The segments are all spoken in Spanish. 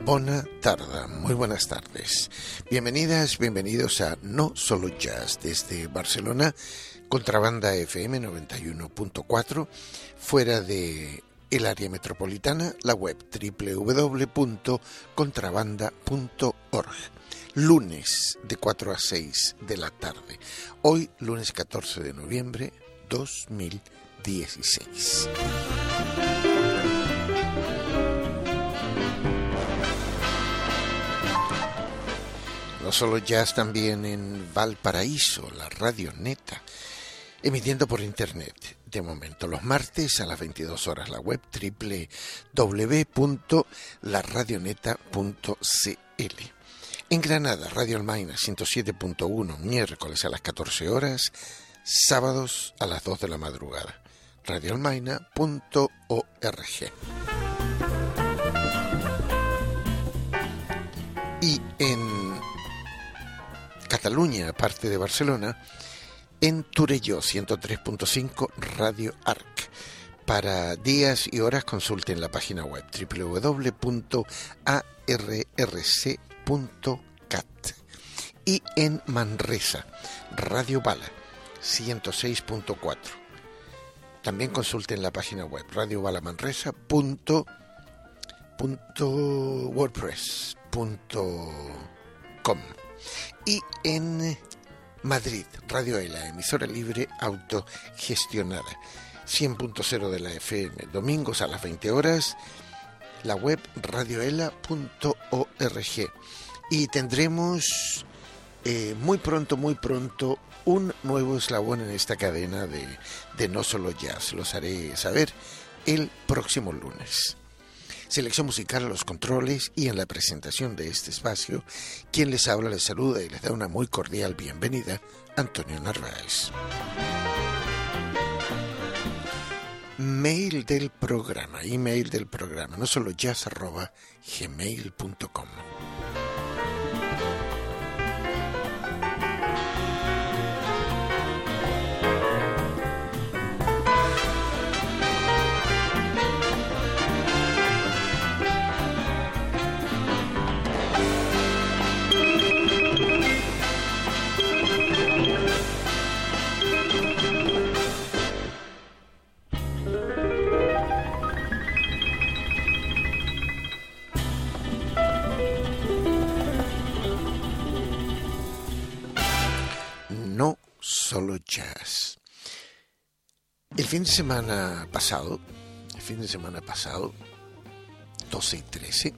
Bona tarda, muy buenas tardes. Bienvenidas, bienvenidos a No Solo Jazz desde Barcelona, Contrabanda FM 91.4, fuera de el área metropolitana, la web www.contrabanda.org. Lunes de 4 a 6 de la tarde. Hoy, lunes 14 de noviembre 2016. No solo jazz, también en Valparaíso, la Radio Neta, emitiendo por internet. De momento, los martes a las 22 horas, la web www.laradioneta.cl. En Granada, Radio Almaina 107.1, miércoles a las 14 horas, sábados a las 2 de la madrugada. radioalmaina.org. Y en Cataluña, aparte de Barcelona, en Torelló 103.5 Radio Arc. Para días y horas consulten la página web www.arrc.cat. Y en Manresa, Radio Bala 106.4. También consulten la página web radiobalamanresa.wordpress.com. Y en Madrid, Radio ELA, emisora libre autogestionada, 100.0 de la FM, domingos a las 20 horas, la web radioela.org. Y tendremos muy pronto, un nuevo eslabón en esta cadena de No Solo Jazz. Los haré saber el próximo lunes. Selección musical a los controles y en la presentación de este espacio, quien les habla, les saluda y les da una muy cordial bienvenida, Antonio Narváez. Email del programa, no solo jazz@gmail.com. No solo jazz. El fin de semana pasado, 12 y 13,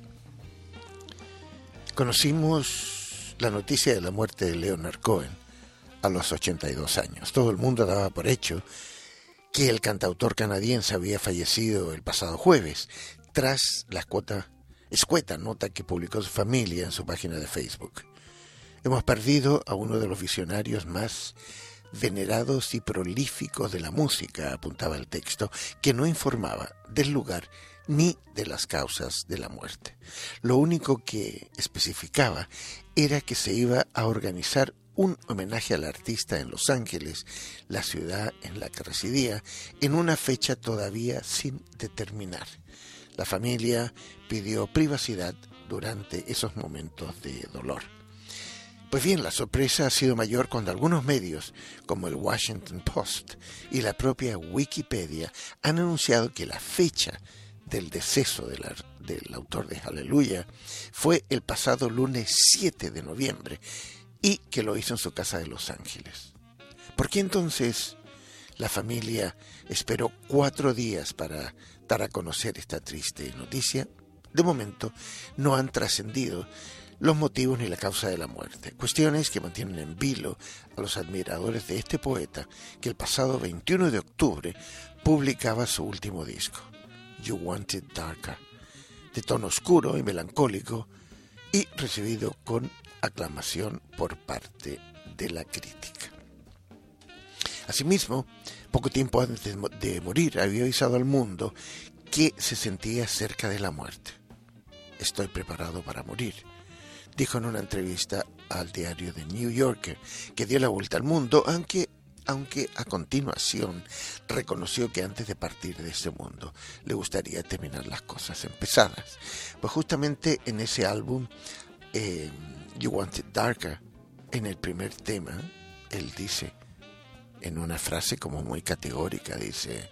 conocimos la noticia de la muerte de Leonard Cohen a los 82 años. Todo el mundo daba por hecho que el cantautor canadiense había fallecido el pasado jueves, tras la escueta nota que publicó su familia en su página de Facebook. Hemos perdido a uno de los visionarios más venerados y prolíficos de la música, apuntaba el texto, que no informaba del lugar ni de las causas de la muerte. Lo único que especificaba era que se iba a organizar un homenaje al artista en Los Ángeles, la ciudad en la que residía, en una fecha todavía sin determinar. La familia pidió privacidad durante esos momentos de dolor. Pues bien, la sorpresa ha sido mayor cuando algunos medios, como el Washington Post y la propia Wikipedia, han anunciado que la fecha del deceso del autor de Hallelujah fue el pasado lunes 7 de noviembre y que lo hizo en su casa de Los Ángeles. ¿Por qué entonces la familia esperó 4 días para dar a conocer esta triste noticia? De momento no han trascendido los motivos ni la causa de la muerte, cuestiones que mantienen en vilo a los admiradores de este poeta que el pasado 21 de octubre publicaba su último disco, You Want It Darker, de tono oscuro y melancólico y recibido con aclamación por parte de la crítica. Asimismo, poco tiempo antes de morir había avisado al mundo que se sentía cerca de la muerte. Estoy preparado para morir, dijo en una entrevista al diario The New Yorker, que dio la vuelta al mundo, aunque aunque a continuación reconoció que antes de partir de este mundo le gustaría terminar las cosas empezadas. Pues justamente en ese álbum, You Want It Darker, en el primer tema, él dice, en una frase como muy categórica, dice: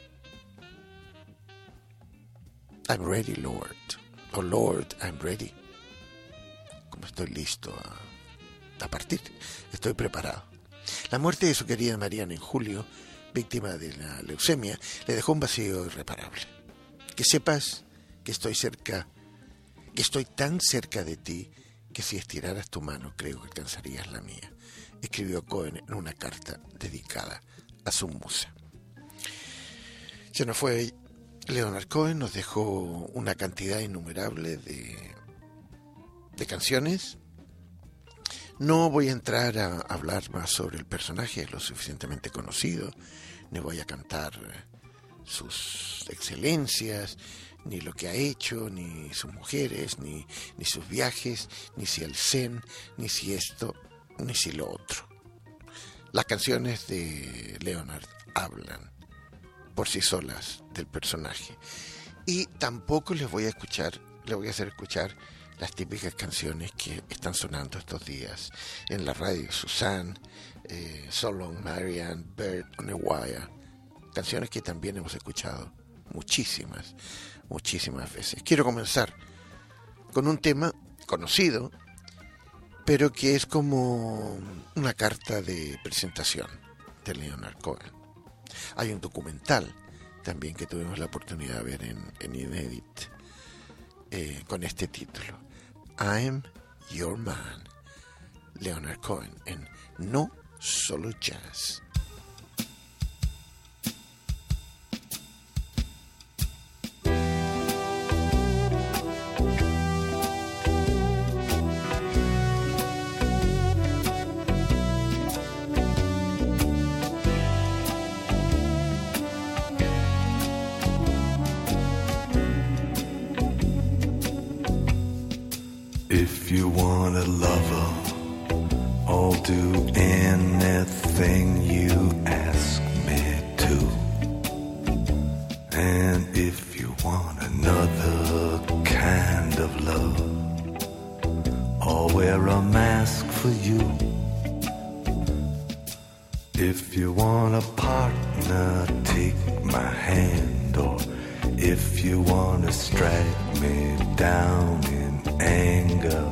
I'm ready, Lord. Oh Lord, I'm ready. Como estoy listo a partir, estoy preparado. La muerte de su querida Mariana en julio, víctima de la leucemia, le dejó un vacío irreparable. Que sepas que estoy cerca, que estoy tan cerca de ti, que si estiraras tu mano creo que alcanzarías la mía, escribió Cohen en una carta dedicada a su musa. Se nos fue Leonard Cohen, nos dejó una cantidad innumerable de canciones. No voy a entrar a hablar más sobre el personaje, es lo suficientemente conocido, ni voy a cantar sus excelencias, ni lo que ha hecho, ni sus mujeres, ni sus viajes, ni si el zen, ni si esto, ni si lo otro. Las canciones de Leonard hablan por sí solas del personaje, y tampoco les voy a hacer escuchar las típicas canciones que están sonando estos días en la radio: Suzanne, So Long Marianne, Bird on a Wire, canciones que también hemos escuchado muchísimas veces. Quiero comenzar con un tema conocido, pero que es como una carta de presentación de Leonard Cohen. Hay un documental también que tuvimos la oportunidad de ver en Inédit, con este título: I'm Your Man. Leonard Cohen en No Solo Jazz. If you want a lover, I'll do anything you ask me to. And if you want another kind of love, I'll wear a mask for you. If you want a partner, take my hand. Or if you want to strike me down in anger,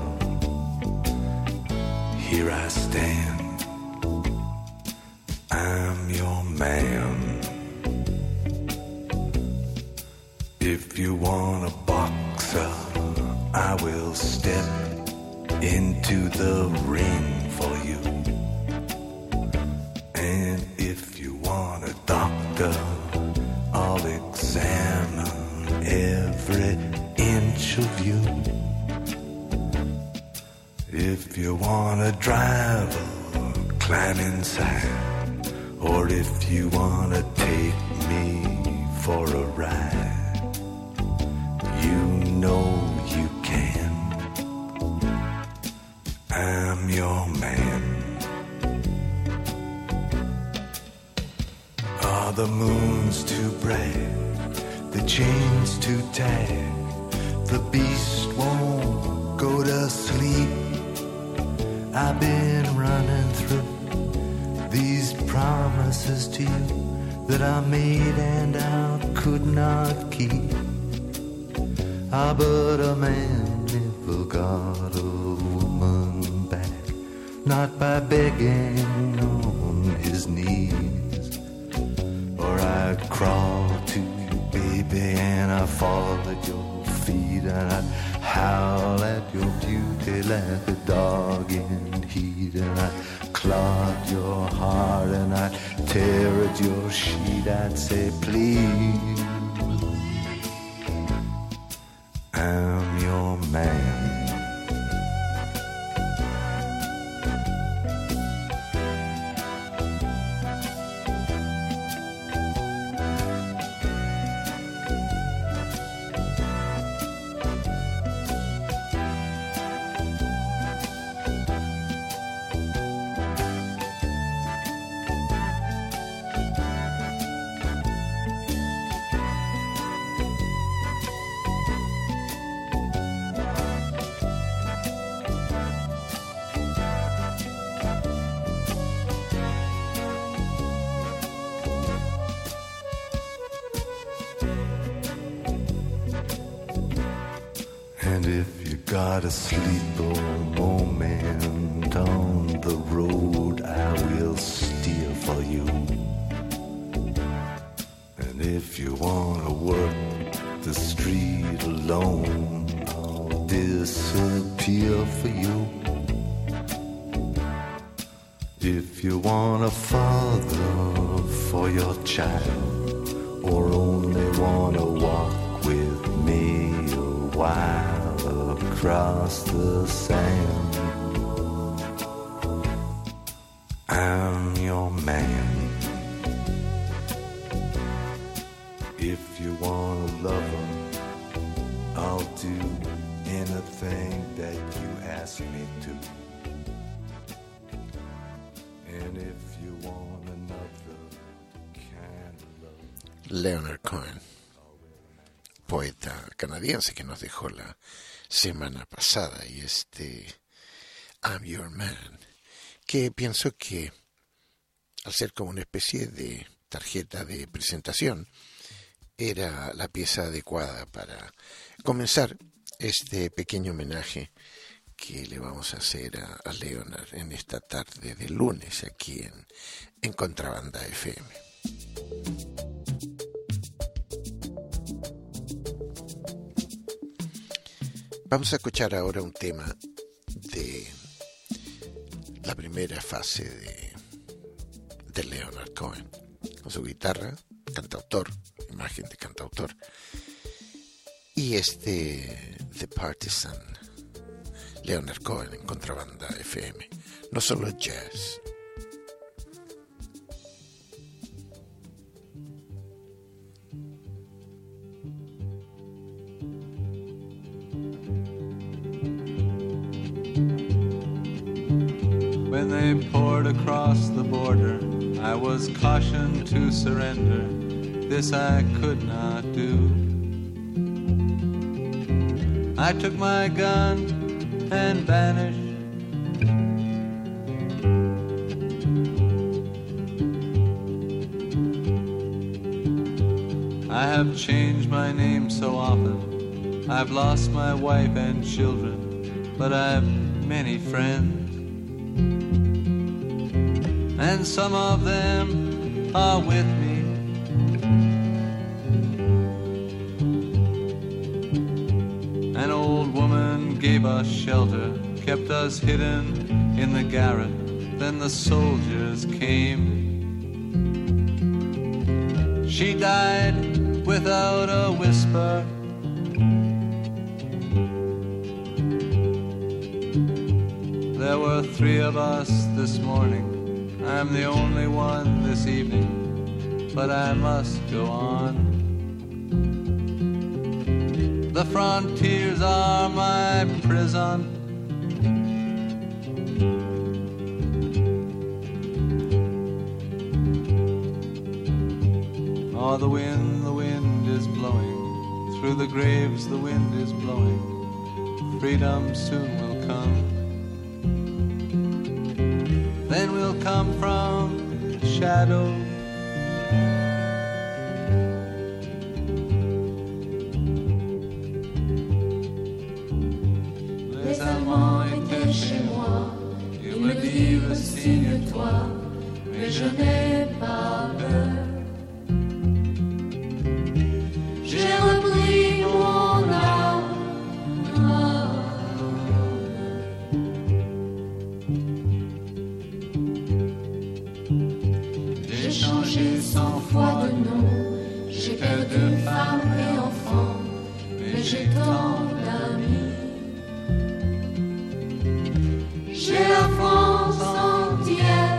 here I stand, I'm your man. If you want a boxer, I will step into the ring for you. And if you want a doctor, I'll examine every inch of you. If you want a driver, climb inside. Or if you want to take me for a ride, you know you can. I'm your man. Are the moons too bright? The chains too tight? The beast won't go to sleep. I've been running through these promises to you that I made and I could not keep. Ah, but a man never got a woman back, not by begging on his knees. Or I'd crawl to you, baby, and I'd fall at your feet, and I'd howl at your beauty like a dog in heat, and I'd clog your heart and I'd tear at your sheet. I'd say, please, I'm your man. And if you got a sleeper moment on the road, I will steer for you. And if you wanna work the street alone, I'll disappear for you. If you want a father for your child, or only wanna walk with me a while across the sand, I'm your man. If you want a lover, I'll do anything that you ask me to. And if you want another kind of love. Leonard Cohen, poeta canadiense que nos dejó la semana pasada, y I'm Your Man, que pienso que al ser como una especie de tarjeta de presentación, era la pieza adecuada para comenzar este pequeño homenaje que le vamos a hacer a Leonard en esta tarde de lunes aquí en Contrabanda FM. Vamos a escuchar ahora un tema de la primera fase de Leonard Cohen, con su guitarra, cantautor, imagen de cantautor, y The Partisan, Leonard Cohen en Contrabanda FM, no solo jazz. When they poured across the border, I was cautioned to surrender. This I could not do. I took my gun and vanished. I have changed my name so often. I've lost my wife and children, but I've many friends. And some of them are with me. An old woman gave us shelter, kept us hidden in the garret. Then the soldiers came. She died without a whisper. There were 3 of us this morning. I'm the only one this evening, but I must go on. The frontiers are my prison. Oh, the wind is blowing. Through the graves the wind is blowing. Freedom soon will come. Then we'll come from the shadow. Les Allemands étaient chez moi. Ils me disent resigne-toi, mais je n'ai pas peur. J'ai repris mon âme. J'ai changé 100 fois de nom. J'ai perdu femme et enfant, mais j'ai tant d'amis. J'ai la France entière.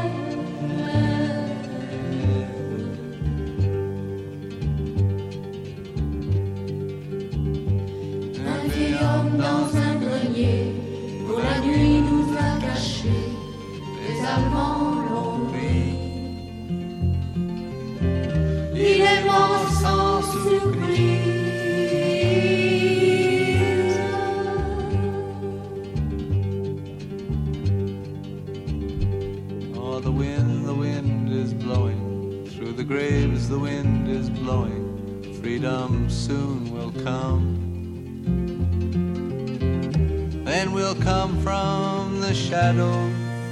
Un vieil homme dans un grenier, pour la nuit nous a cachés. Les Allemands l'ont pris. Il est mort sans surprise. Oh, the wind is blowing. Through the graves the wind is blowing. Freedom soon will come. then we'll come from the shadow.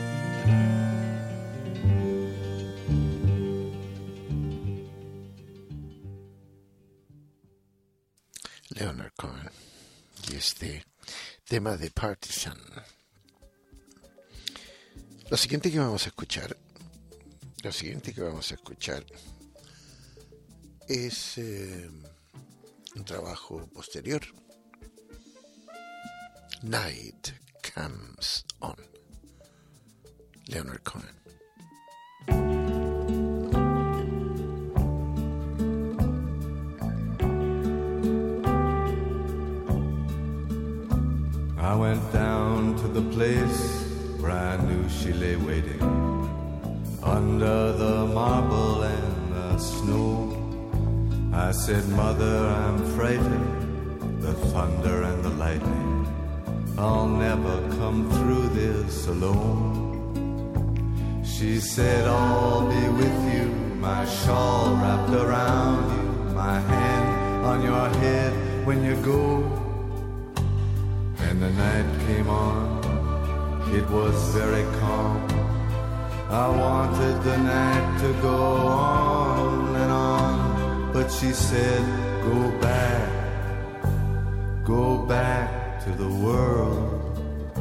Leonard Cohen y este tema de Partisan. Lo siguiente que vamos a escuchar es un trabajo posterior. Night Comes On. Leonard Cohen. I went down to the place where I knew she lay waiting, under the marble and the snow. I said, Mother, I'm frightened, the thunder and the lightning, I'll never come through this alone. She said, I'll be with you, my shawl wrapped around you, my hand on your head when you go. And the night came on, it was very calm. I wanted the night to go on and on, but she said, go back to the world.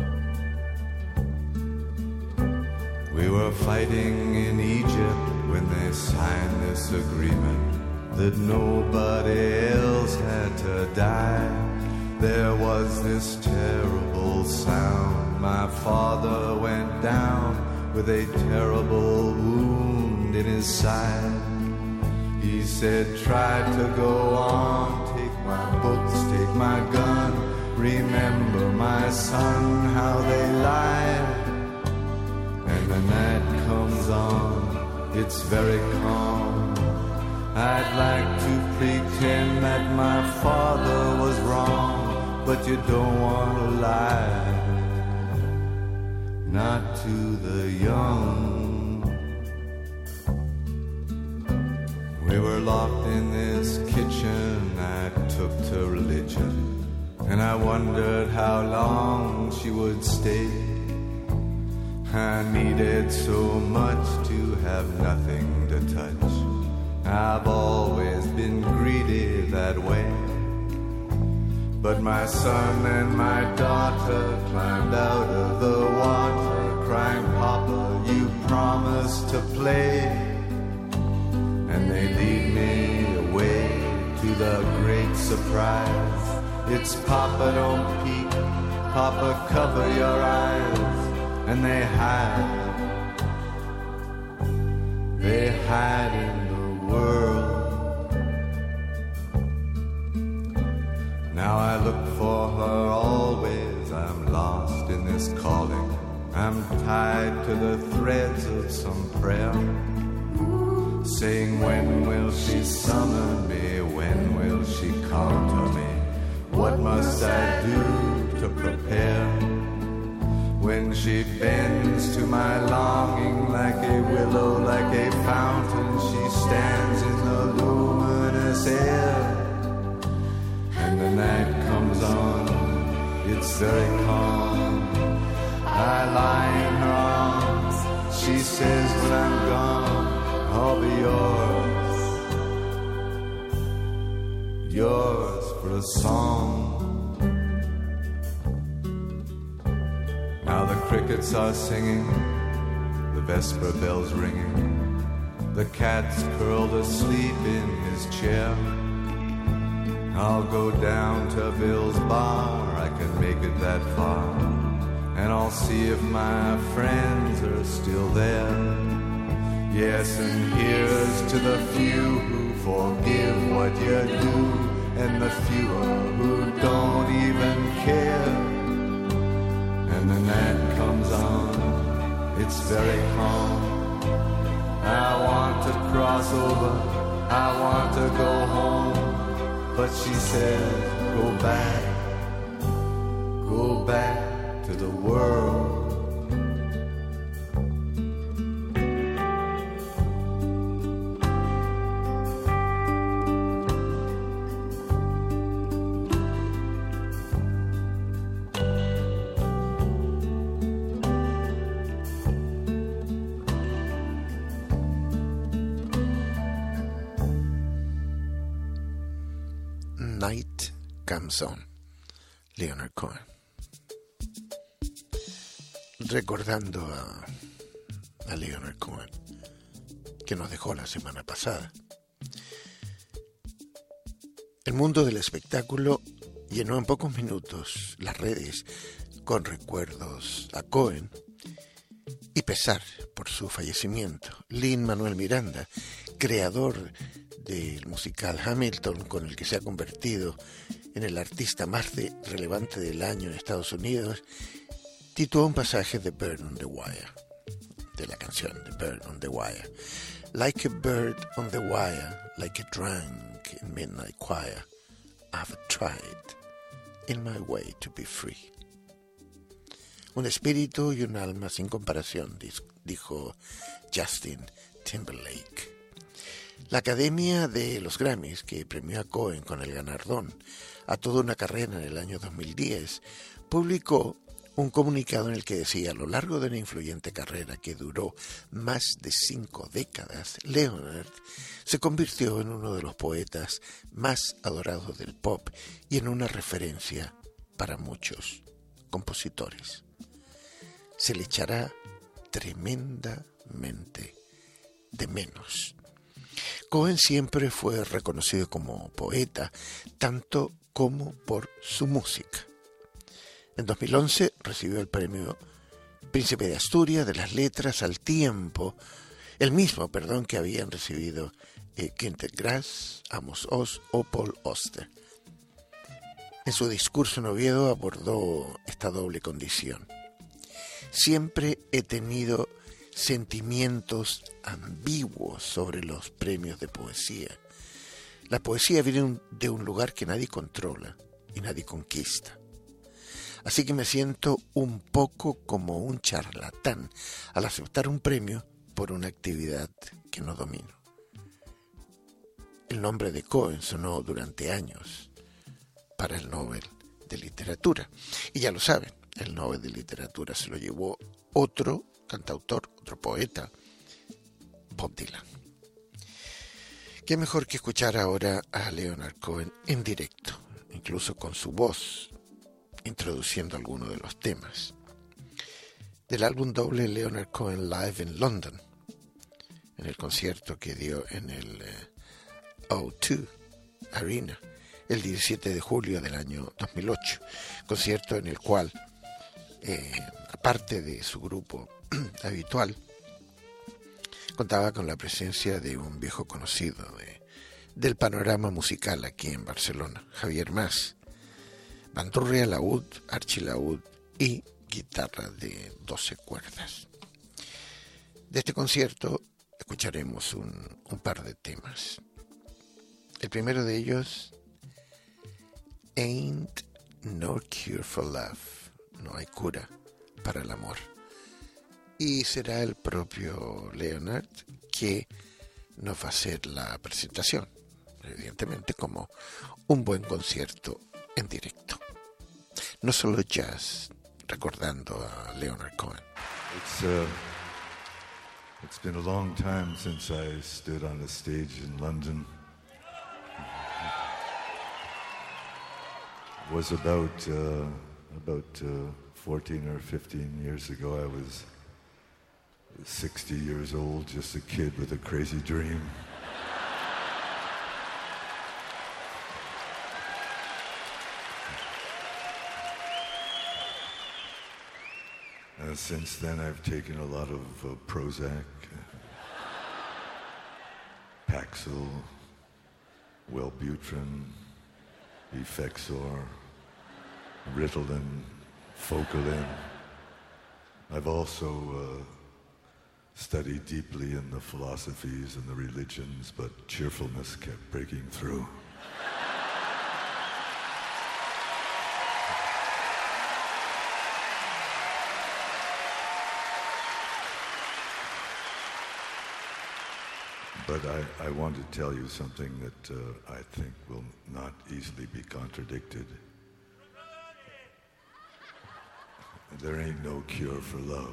We were fighting in Egypt when they signed this agreement that nobody else had to die. There was this terrible sound. My father went down with a terrible wound in his side. He said, try to go on, take my books, take my gun. Remember, my son, how they lied. And the night comes on, it's very calm. I'd like to pretend that my father was wrong, but you don't want to lie, not to the young. We were locked in this kitchen I took to religion, and I wondered how long she would stay. I needed so much to have nothing to touch. I've always been greedy that way. But my son and my daughter climbed out of the water, crying, Papa, you promised to play. And they lead me away to the great surprise. It's Papa, don't peek, Papa, cover your eyes. And they hide in the world. Now I look for her always, I'm lost in this calling. I'm tied to the threads of some prayer, saying, when will she summon me? When will she come to me? What must I do to prepare? When she bends to my longing like a willow, like a fountain, she stands in the luminous air. And the night comes on, it's very calm. I lie in her arms, she says when I'm gone, I'll be yours for a song. Now the crickets are singing, the vesper bells ringing, the cat's curled asleep in his chair. I'll go down to Bill's bar, I can make it that far, and I'll see if my friends are still there. Yes, and here's to the few who forgive what you do, and the fewer who don't even care. And the night comes on, it's very calm. I want to cross over, I want to go home. But she says, go back to the world. Night Comes On, Leonard Cohen. Recordando a Leonard Cohen, que nos dejó la semana pasada. El mundo del espectáculo llenó en pocos minutos las redes con recuerdos a Cohen y pesar por su fallecimiento. Lin-Manuel Miranda, creador del musical Hamilton, con el que se ha convertido en el artista más relevante del año en Estados Unidos, tituló un pasaje de Bird on the Wire, de la canción de Bird on the Wire. Like a bird on the wire, like a drunk in midnight choir, I've tried in my way to be free. Un espíritu y un alma sin comparación, dijo Justin Timberlake. La Academia de los Grammys, que premió a Cohen con el galardón a toda una carrera en el año 2010, publicó un comunicado en el que decía: a lo largo de una influyente carrera que duró más de 5 décadas, Leonard se convirtió en uno de los poetas más adorados del pop y en una referencia para muchos compositores. Se le echará tremendamente de menos. Cohen siempre fue reconocido como poeta, tanto como por su música. En 2011 recibió el premio Príncipe de Asturias de las Letras al tiempo, el mismo, que habían recibido Günter Grass, Amos Oz o Paul Auster. En su discurso en Oviedo abordó esta doble condición. Siempre he tenido sentimientos ambiguos sobre los premios de poesía. La poesía viene de un lugar que nadie controla y nadie conquista. Así que me siento un poco como un charlatán al aceptar un premio por una actividad que no domino. El nombre de Cohen sonó durante años para el Nobel de Literatura. Y ya lo saben, el Nobel de Literatura se lo llevó otro cantautor, otro poeta, Bob Dylan. ¿Qué mejor que escuchar ahora a Leonard Cohen en directo, incluso con su voz, introduciendo algunos de los temas del álbum doble Leonard Cohen Live en London, en el concierto que dio en el O2 Arena el 17 de julio del año 2008, concierto en el cual, aparte de su grupo habitual, contaba con la presencia de un viejo conocido del panorama musical aquí en Barcelona, Javier Mas, bandurria, laúd, archilaúd y guitarra de 12 cuerdas. De este concierto escucharemos un par de temas. El primero de ellos, Ain't No Cure for Love, no hay cura para el amor. Y será el propio Leonard que nos va a hacer la presentación, evidentemente como un buen concierto en directo. No solo jazz, recordando a Leonard Cohen. It's been a long time since I stood on a stage in London. It was about 14 or 15 years ago. I was 60 years old, just a kid with a crazy dream. Since then, I've taken a lot of Prozac, Paxil, Wellbutrin, Effexor, Ritalin, Focalin. I've also studied deeply in the philosophies and the religions, but cheerfulness kept breaking through. But I want to tell you something that I think will not easily be contradicted. There ain't no cure for love.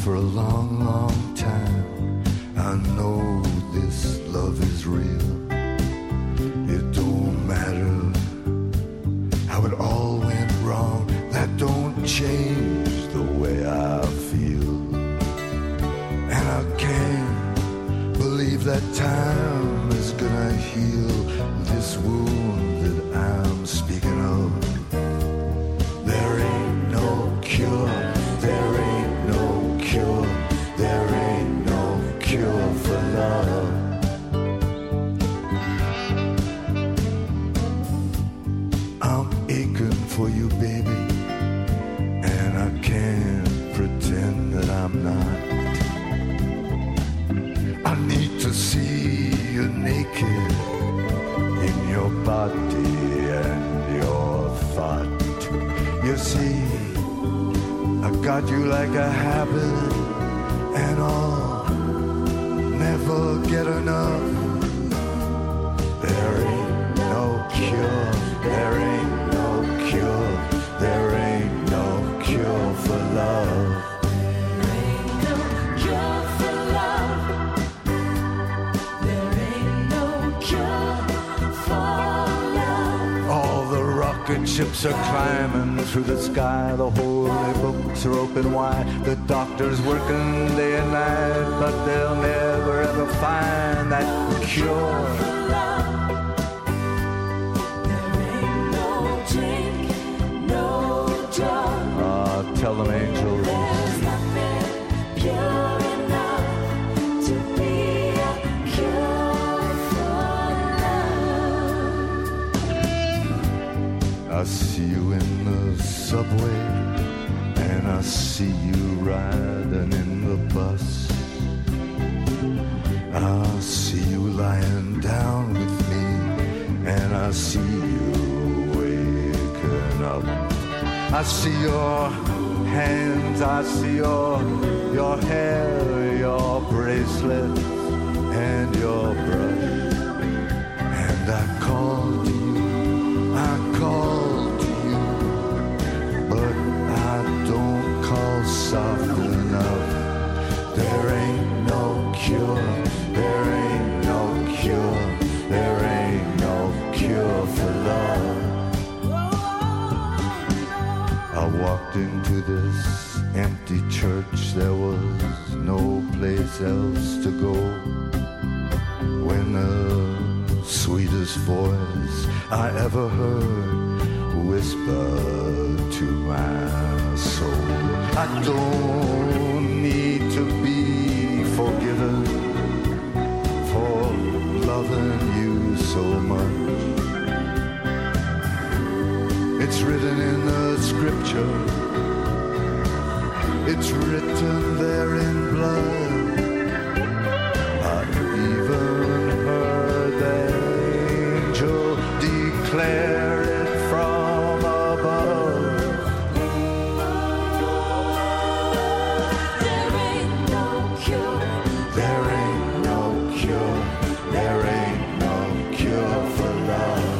for a long, long time. I know this love is real. It don't matter how it all went wrong. That don't change the way I feel. And I can't believe that time is gonna heal this wound that I'm speaking of. There ain't no cure, there ain't no cure, there ain't no cure for love. I'm aching for you, baby, and I can't pretend that I'm not. I need to see you naked in your body and your thought. You see, I got you like a habit, and I'll never get enough. There ain't no cure, there ain't no cure, there ain't no cure for love. Rocket ships are climbing through the sky. The holy books are open wide. The doctor's working day and night, but they'll never ever find that cure. There ain't no drink, no drug. Tell them, angels. There's nothing pure enough to be a cure for love. I see you in the subway, and I see you riding in the bus. I see you lying down with me, and I see you waking up. I see your hands, I see your hair, your bracelet, and your brush. And I call to you, I call to you, but I don't call soft enough. There ain't no cure, there ain't no cure, there ain't no cure for love. I walked into this empty church, there was no place else to go. When the sweetest voice I ever heard whispered to my soul, I don't need to be forgiven for loving you so much. It's written in the scripture, it's written there in blood. I even heard the angel declare it from above. There ain't no cure, there ain't no cure, there ain't no cure for love.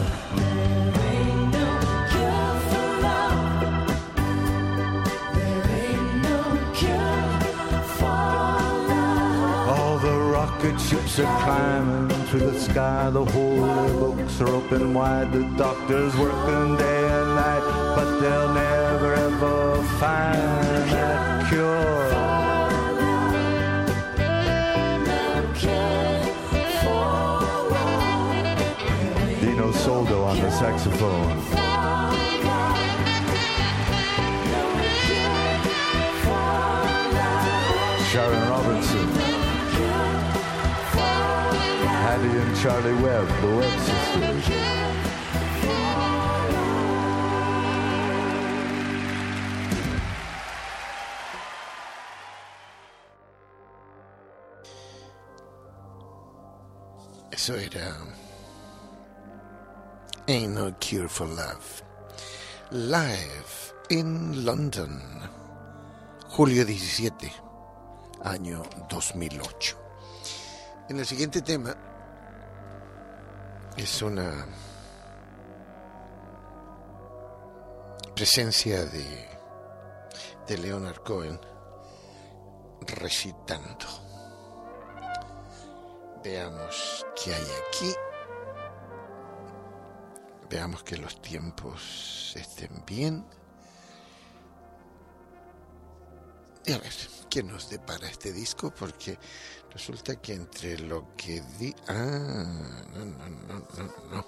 Rocket ships are climbing through the sky. The holy books are open wide. The doctor's working day and night, but they'll never ever find that cure. Dino Soldo on the saxophone. Sharon Robinson. Hattie and Charlie Webb, the Webb sisters. Eso era Ain't No Cure for Love. Live in London, julio 17, año 2008. En el siguiente tema es una presencia de Leonard Cohen recitando. Veamos qué hay aquí. Veamos que los tiempos estén bien. Y a ver, ¿qué nos depara este disco? Porque resulta que entre lo que no.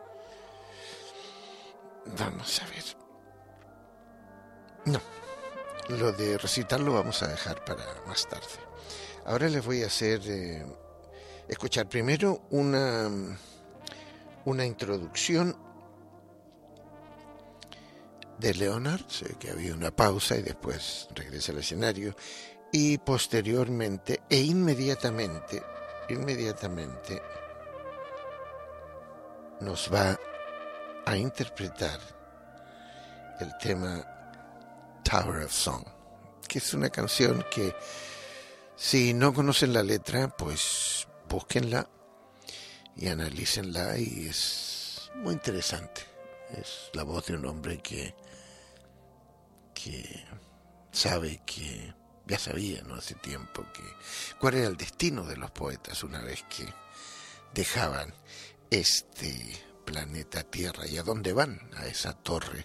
Vamos a ver. No, lo de recitar lo vamos a dejar para más tarde. Ahora les voy a hacer escuchar primero una introducción de Leonard. Sé que había una pausa y después regresa al escenario, y posteriormente e inmediatamente nos va a interpretar el tema Tower of Song, que es una canción que, si no conocen la letra, pues búsquenla y analícenla, y es muy interesante. Es la voz de un hombre que sabe que ya sabía, ¿no?, hace tiempo cuál era el destino de los poetas una vez que dejaban este planeta Tierra, y a dónde van, a esa torre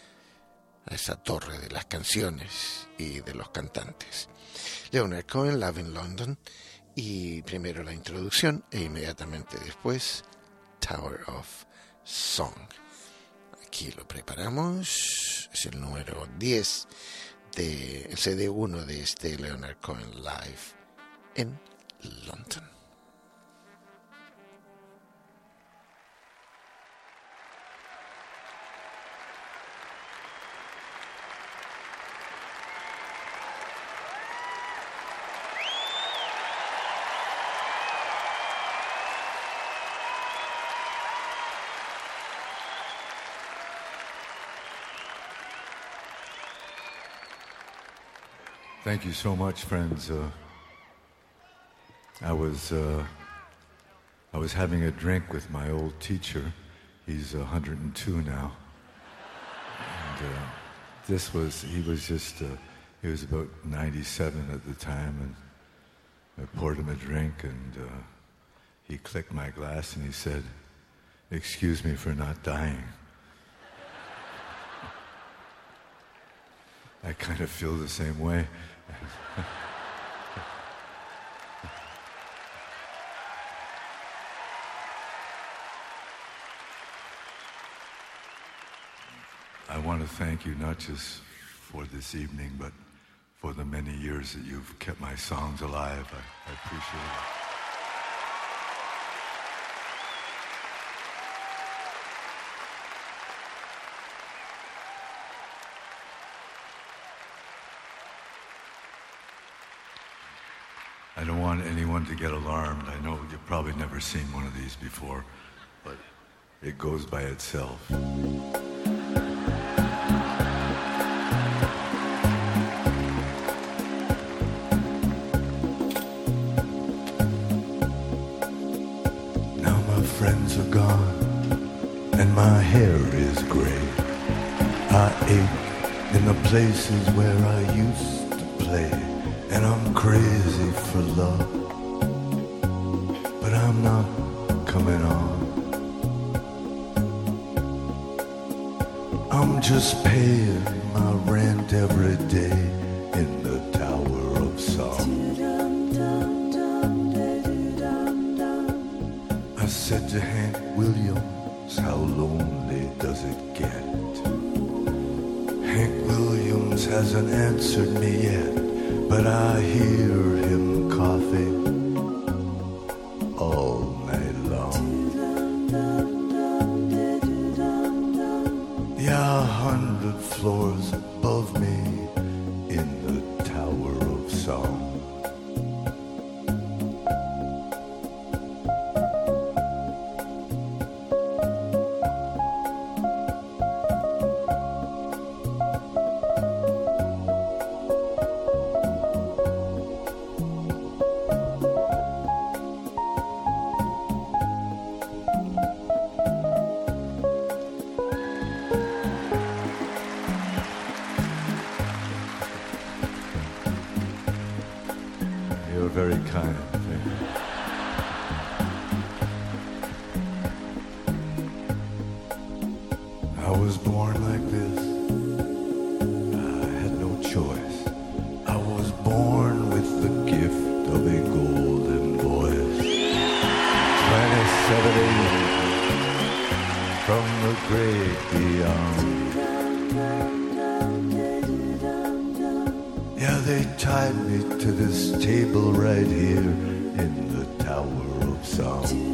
de las canciones y de los cantantes. Leonard Cohen, Love in London, y primero la introducción e inmediatamente después Tower of Song. Aquí lo preparamos, es el número 10 del CD1 de este Leonard Cohen Live en London. Thank you so much, friends. I was having a drink with my old teacher. He's 102 now, and he was about 97 at the time, and I poured him a drink, and he clicked my glass and he said, "Excuse me for not dying." I kind of feel the same way. I want to thank you not just for this evening, but for the many years that you've kept my songs alive. I appreciate it. I don't want anyone to get alarmed. I know you've probably never seen one of these before, but it goes by itself. Now my friends are gone and my hair is gray. I ache in the places where I used to play. And I'm crazy for love, but I'm not coming on. I'm just paying my rent every day in the Tower of Song. I said to Hank Williams, how lonely does it get? Hank Williams hasn't answered me yet, but I hear him coughing all night long. Yeah, 100 floors above me in the Tower of Song. You're very kind. Thank you. I was born like this. I had no choice. I was born with the gift of a golden voice. 27 ages from the great beyond. Yeah, they tied me to this table right here in the Tower of Song.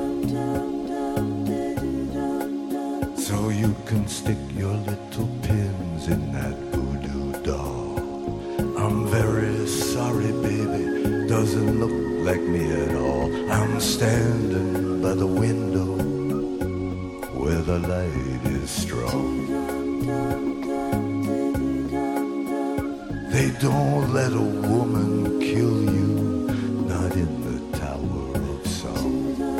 So you can stick your little pins in that voodoo doll. I'm very sorry, baby, doesn't look like me at all. I'm standing by the window where the light is strong. They don't let a woman kill you, not in the Tower of Song.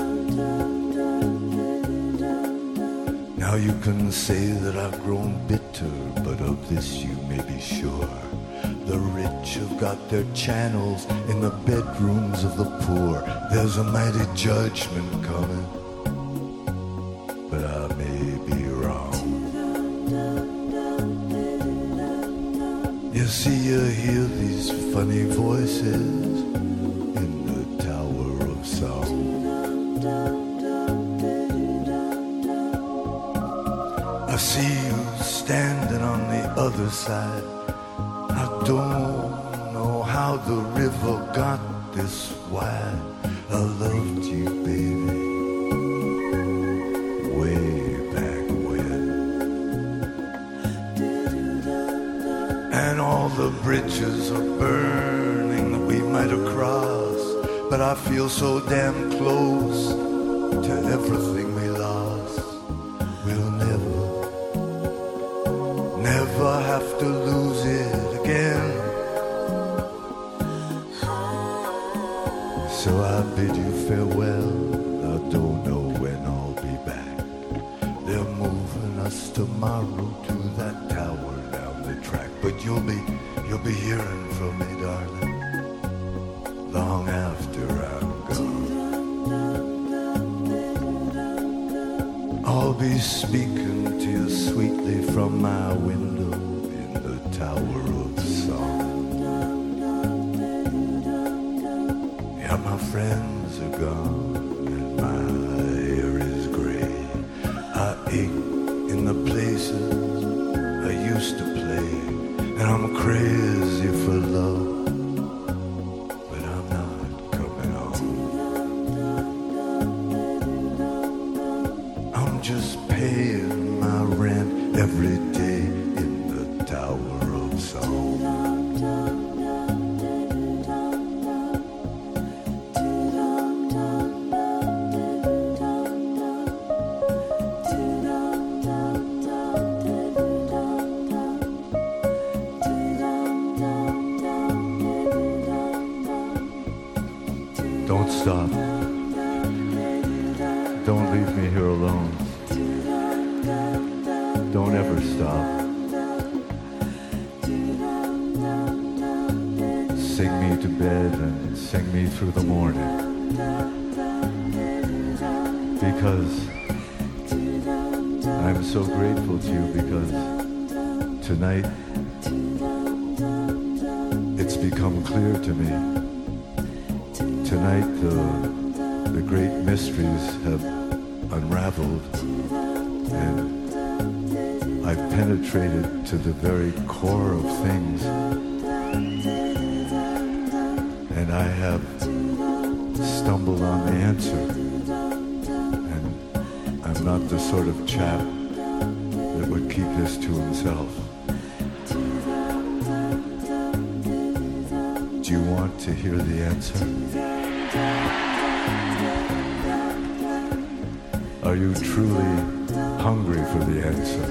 Now you can say that I've grown bitter, but of this you may be sure. The rich have got their channels in the bedrooms of the poor. There's a mighty judgment coming, but I may be wrong. You see, you hear these funny voices in the Tower of Song. I see you standing on the other side. I don't know how the river got this wide. I loved you, baby, way back when. And all the bridges are burning that we might have crossed, but I feel so damn close to everything we lost. We'll never have to lose it again. So I bid you farewell. I don't know when I'll be back. They're moving us tomorrow to that tower down the track. But you'll be hearing from me, darling, long after I'm gone. I'll be speaking to you sweetly from my window in the Tower of Song. Yeah, my friends are gone and my hair is gray. I ache in the places I used to play, and I'm crazy for love, but I'm not coming home. I'm just paying my rent every day in the Tower of Song. Don't stop. Don't leave me here alone. Don't ever stop. Sing me to bed and sing me through the morning. Because I'm so grateful to you, because tonight it's become clear to me. Tonight the great mysteries have unraveled, and I've penetrated to the very core of things, and I have stumbled on the answer, and I'm not the sort of chap that would keep this to himself. Do you want to hear the answer? Are you truly hungry for the answer?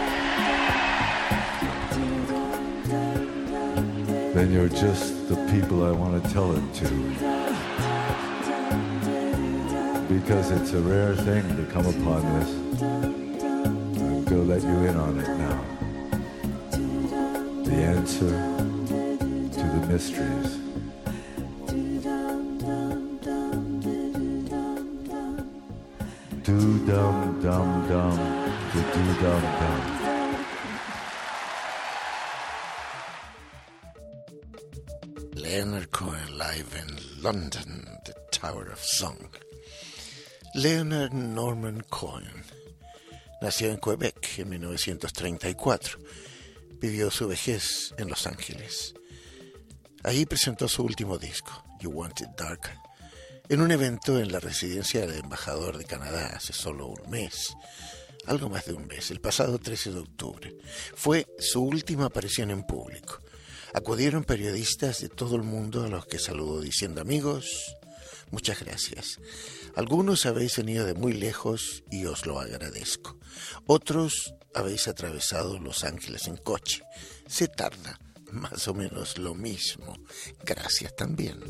Then you're just the people I want to tell it to. Because it's a rare thing to come upon this. I'm going to let you in on it now. The answer to the mysteries. Do-dum-dum-dum, do-dum-dum. Leonard Cohen live in London, The Tower of Song. Leonard Norman Cohen nació en Quebec en 1934. Vivió su vejez en Los Ángeles. Allí presentó su último disco, You Want It Dark, en un evento en la residencia del embajador de Canadá hace solo un mes, algo más de un mes, el pasado 13 de octubre. Fue su última aparición en público. Acudieron periodistas de todo el mundo a los que saludó diciendo: amigos, muchas gracias. Algunos habéis venido de muy lejos y os lo agradezco. Otros habéis atravesado Los Ángeles en coche. Se tarda más o menos lo mismo. Gracias también.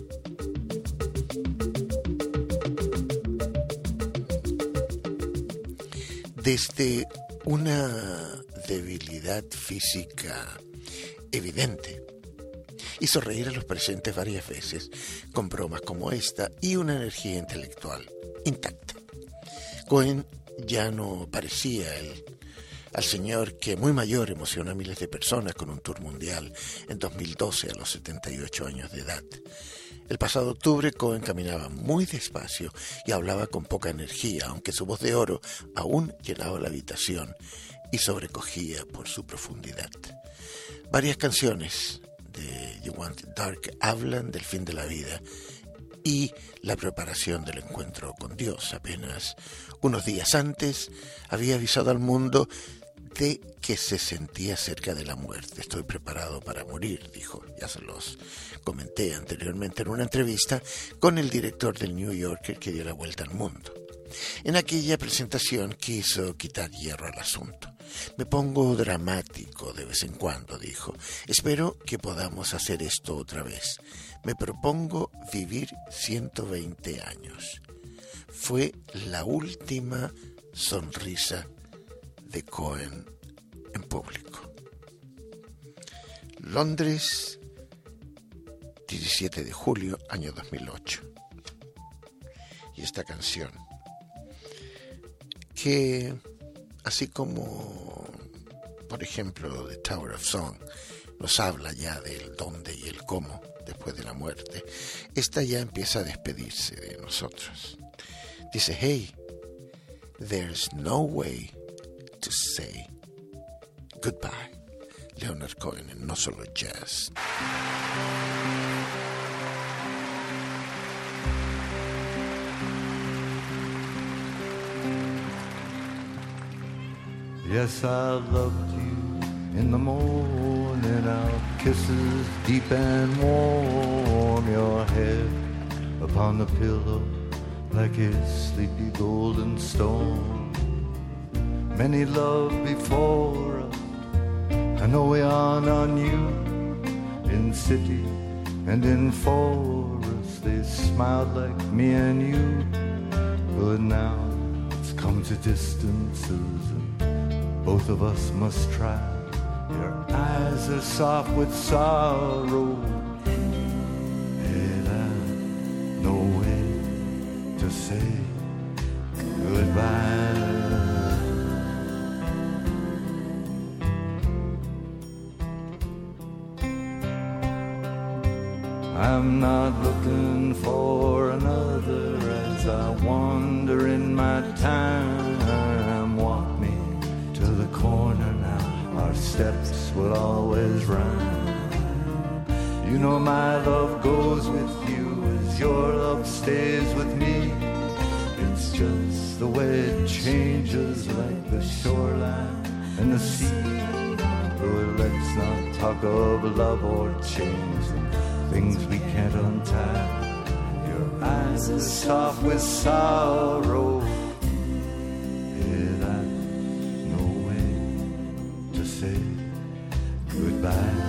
Desde una debilidad física evidente, hizo reír a los presentes varias veces con bromas como esta y una energía intelectual intacta. Cohen ya no parecía al señor que muy mayor emocionó a miles de personas con un tour mundial en 2012 a los 78 años de edad. El pasado octubre Cohen caminaba muy despacio y hablaba con poca energía, aunque su voz de oro aún llenaba la habitación y sobrecogía por su profundidad. Varias canciones de You Want It Dark hablan del fin de la vida y la preparación del encuentro con Dios. Apenas unos días antes había avisado al mundo de que se sentía cerca de la muerte. Estoy preparado para morir, dijo. Ya se los comenté anteriormente en una entrevista con el director del New Yorker que dio la vuelta al mundo. En aquella presentación quiso quitar hierro al asunto. Me pongo dramático de vez en cuando, dijo. Espero que podamos hacer esto otra vez. Me propongo vivir 120 años. Fue la última sonrisa de Cohen en público. Londres, 17 de julio, año 2008. Y esta canción, que así como, por ejemplo, The Tower of Song, nos habla ya del dónde y el cómo después de la muerte, esta ya empieza a despedirse de nosotros. Dice: hey, there's no way to say goodbye. Leonard Cohen en No Solo Jazz. Yes, I loved you in the morning, our kisses deep and warm, your head upon the pillow like a sleepy golden stone. Many loved before us, I know we aren't on you. In city and in forest, they smiled like me and you. But now it's come to distances, and both of us must try. Your eyes are soft with sorrow, and I know way to say goodbye. I'm not looking for another as I wander in my time. Walk me to the corner now, our steps will always rhyme. You know my love goes with you as your love stays with me. It's just the way it changes like the shoreline and the sea. But let's not talk of love or change, things we can't untie. Your eyes are soft with sorrow, and I know way to say goodbye.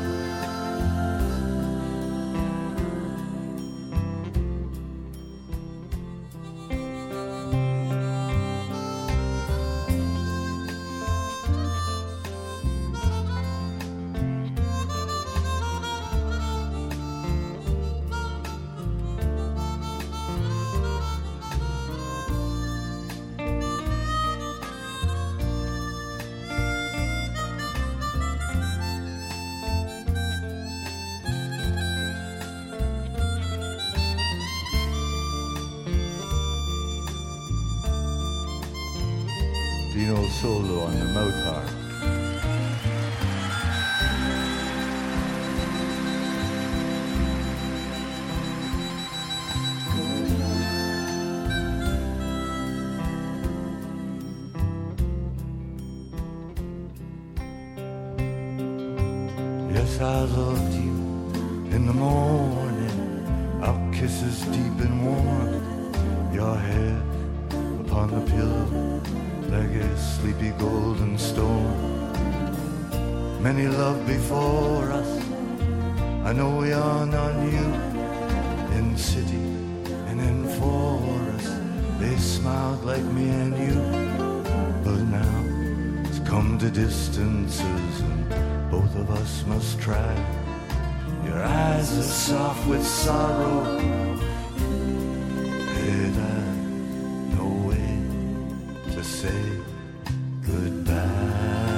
Pino solo on the mouth harp. Yes, I loved you in the morning, our kisses deep and warm, your head upon the pillow like a sleepy golden storm. Many loved before us, I know we are not new. In city and in forest, they smiled like me and you. But now it's come to distances and both of us must try. Your eyes are soft with sorrow, and I no way to say goodbye.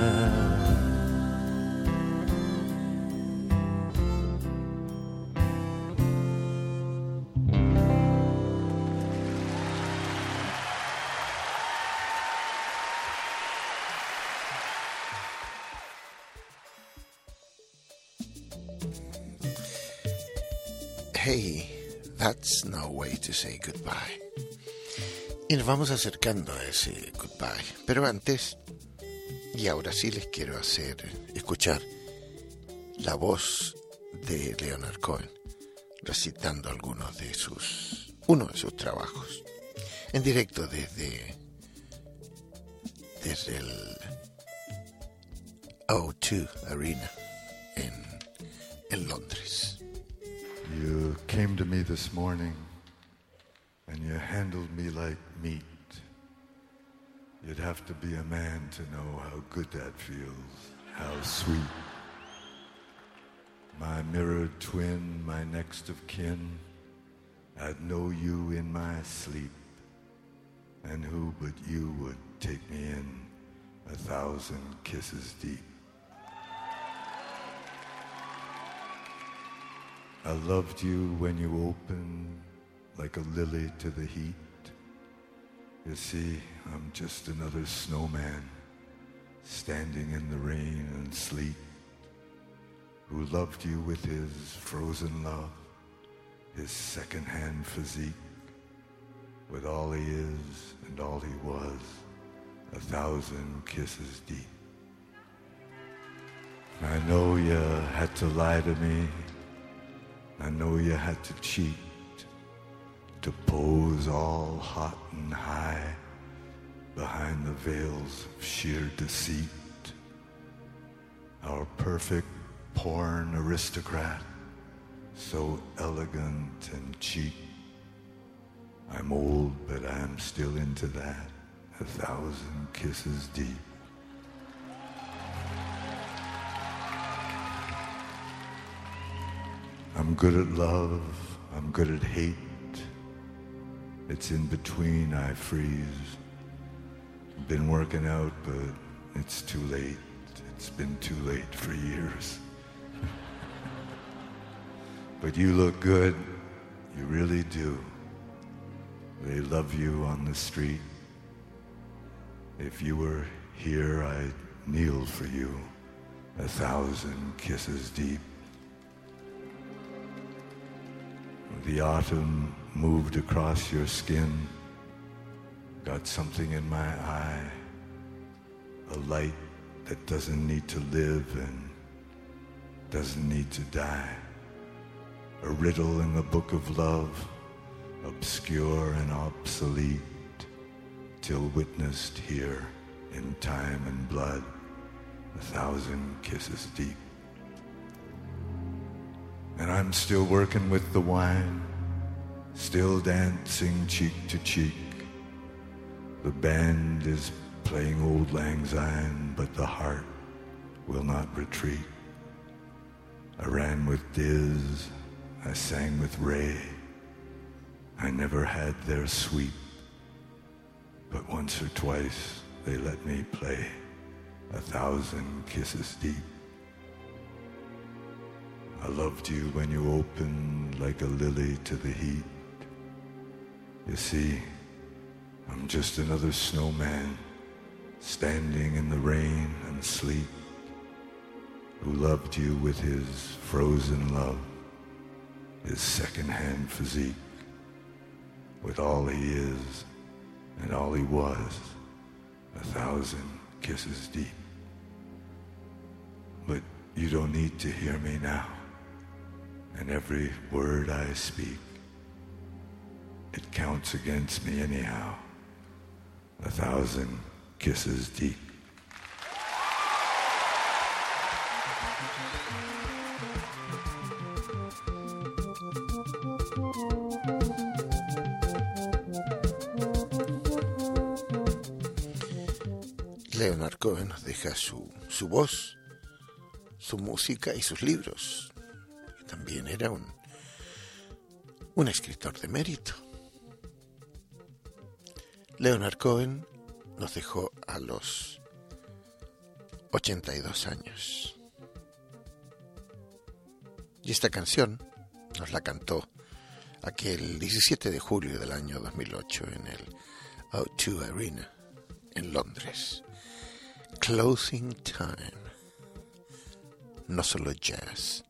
Hey, that's no way to say goodbye. Y nos vamos acercando a ese goodbye. Pero antes, y ahora sí les quiero hacer escuchar la voz de Leonard Cohen recitando uno de sus trabajos en directo desde el O2 Arena en Londres. You came to me this morning and you handled me like meat. You'd have to be a man to know how good that feels, how sweet. My mirrored twin, my next of kin, I'd know you in my sleep. And who but you would take me in 1,000 kisses deep? I loved you when you opened like a lily to the heat. You see, I'm just another snowman standing in the rain and sleet, who loved you with his frozen love, his second-hand physique, with all he is and all he was, 1,000 kisses deep. I know you had to lie to me. I know you had to cheat, to pose all hot and high behind the veils of sheer deceit. Our perfect porn aristocrat, so elegant and cheap. I'm old, but I'm still into that, 1,000 kisses deep. I'm good at love, I'm good at hate. It's in between I freeze. Been working out, but it's too late. It's been too late for years. But you look good, you really do. They love you on the street. If you were here, I'd kneel for you, 1,000 kisses deep. The autumn moved across your skin, got something in my eye, a light that doesn't need to live and doesn't need to die, a riddle in the book of love, obscure and obsolete, till witnessed here in time and blood, 1,000 kisses deep. And I'm still working with the wine, still dancing cheek to cheek. The band is playing Auld Lang Syne, but the heart will not retreat. I ran with Diz, I sang with Ray. I never had their sweep, but once or twice they let me play 1,000 kisses deep. I loved you when you opened like a lily to the heat. You see, I'm just another snowman standing in the rain and sleet, who loved you with his frozen love, his second-hand physique, with all he is and all he was, 1,000 kisses deep. But you don't need to hear me now, and every word I speak, it counts against me anyhow, 1,000 kisses deep. Leonard Cohen nos deja su voz, su música y sus libros. También era un escritor de mérito. Leonard Cohen nos dejó a los 82 años. Y esta canción nos la cantó aquel 17 de julio del año 2008 en el O2 Arena en Londres. Closing Time. No solo jazz.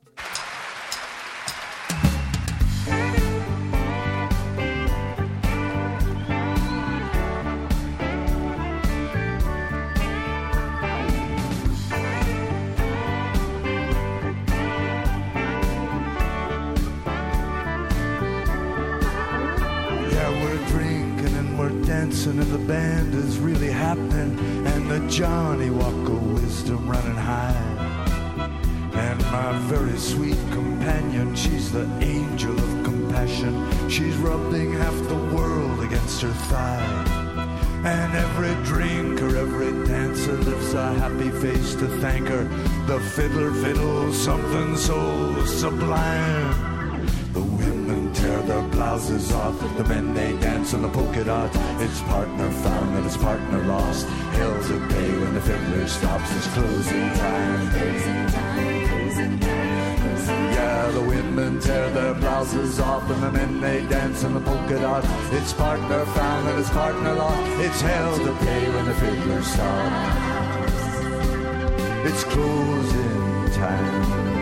And the band is really happening, and the Johnny Walker wisdom running high. And my very sweet companion, she's the angel of compassion. She's rubbing half the world against her thigh. And every drinker, every dancer lifts a happy face to thank her. The fiddler fiddles something so sublime. The women tear their blouses off, the men they dance on the polka dot. Its partner found and its partner lost. Hell to pay when the fiddler stops. It's closing time. Closing time, closing time, closing time. Yeah, the women tear their blouses off and the men they dance on the polka dot. Its partner found and its partner lost. It's hell to pay when the fiddler stops. It's closing time.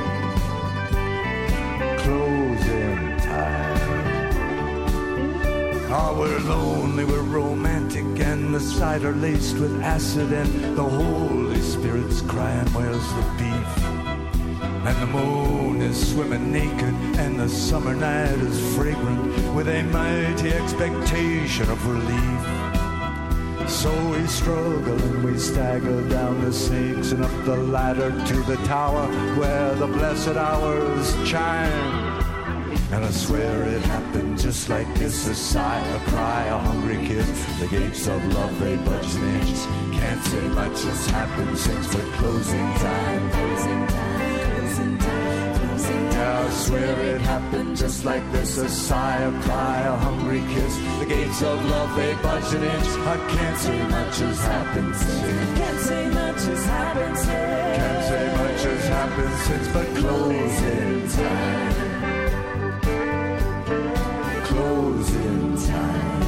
Closing time. Oh, we're lonely, we're romantic, and the cider laced with acid, and the Holy Spirit's crying, where's the beef? And the moon is swimming naked, and the summer night is fragrant with a mighty expectation of relief. So we struggle and we stagger down the snakes and up the ladder to the tower where the blessed hours chime. And I swear it happened just like this, a sigh, a cry, a hungry kiss. The gates of love, they budge an inch. Can't say much has happened since we're closing time. Closing time, closing time, closing time. Yeah, I swear it happened just like this, a sigh, a cry, a hungry kiss. The gates of love, they budge an inch. I can't say much has happened since. Can't say much has happened since. Can't say much has happened since, but closing time. Closing time.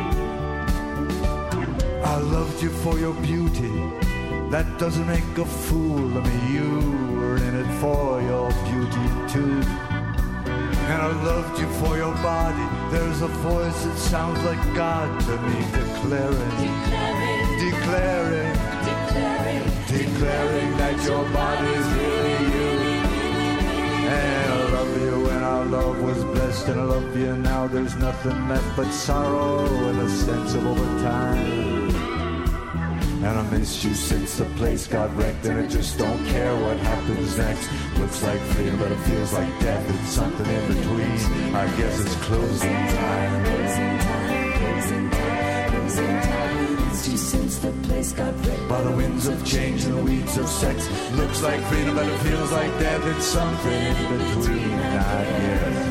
I loved you for your beauty. That doesn't make a fool of me. You were in it for your beauty too. And I loved you for your body. There's a voice that sounds like God to me, declaring, declaring, declaring, declaring that your body's really you. And I love you when our love was blessed, and I love you now. There's nothing left but sorrow and a sense of overtime. And I miss you since the place got wrecked, and I just don't care what happens next. Looks like freedom, but it feels like death. It's something in between. I guess it's closing time. Closing time, closing time, closing time. Missed you since the place got wrecked by the winds of change and the weeds of sex. Looks like freedom, but it feels like death. It's something in between. I guess.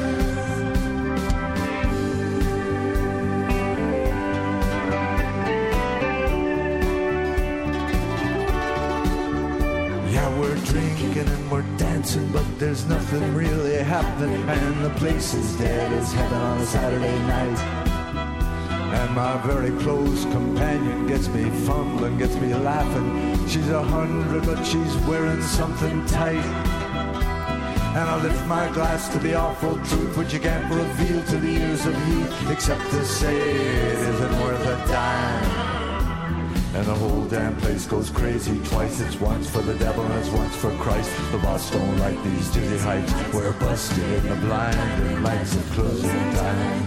Drinking and we're dancing, but there's nothing really happening, and the place is dead as heaven on a Saturday night. And my very close companion gets me fumbling, gets me laughing. She's 100, but she's wearing something tight. And I lift my glass to the awful truth, which you can't reveal to the ears of youth, except to say it isn't worth a dime. And the whole damn place goes crazy twice. It's once for the devil and it's once for Christ. The boss don't like these dizzy heights. We're busted in the blinding lights of closing time.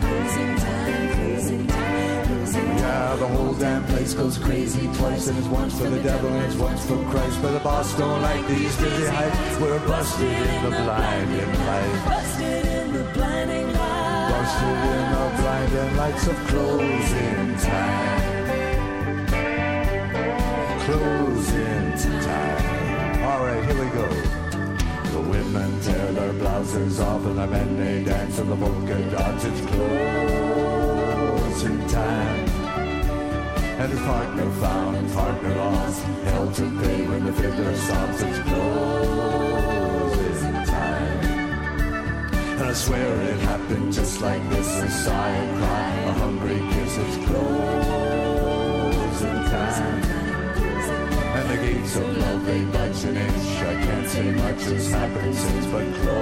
Yeah, the whole damn place goes crazy twice. And it's once for the devil and it's once for Christ. But the boss don't like these dizzy heights. We're busted in the blinding lights. Busted in the blinding lights. Busted in the blinding lights of closing time. Closing time. All right, here we go. The women tear their blouses off and the men they dance in the polka dots. It's closing time. And his partner found, partner lost, hell to pay when the fiddler stops. It's closing time. And I swear it happened just like this. A sigh, a cry, a hungry kiss. It's closing time. And the gates of love, they budge an inch. I can't say much has happened since, but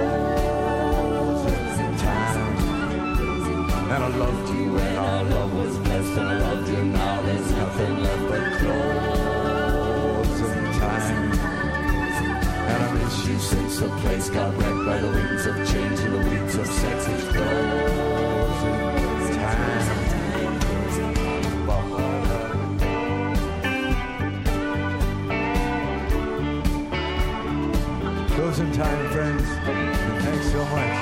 closing time. And I loved you when our love was blessed, and I loved you now, there's nothing left but closing time. And I miss you since the place got wrecked by the winds of change and the weeds of sex. It's closing time. Closing time, friends. Thanks so much.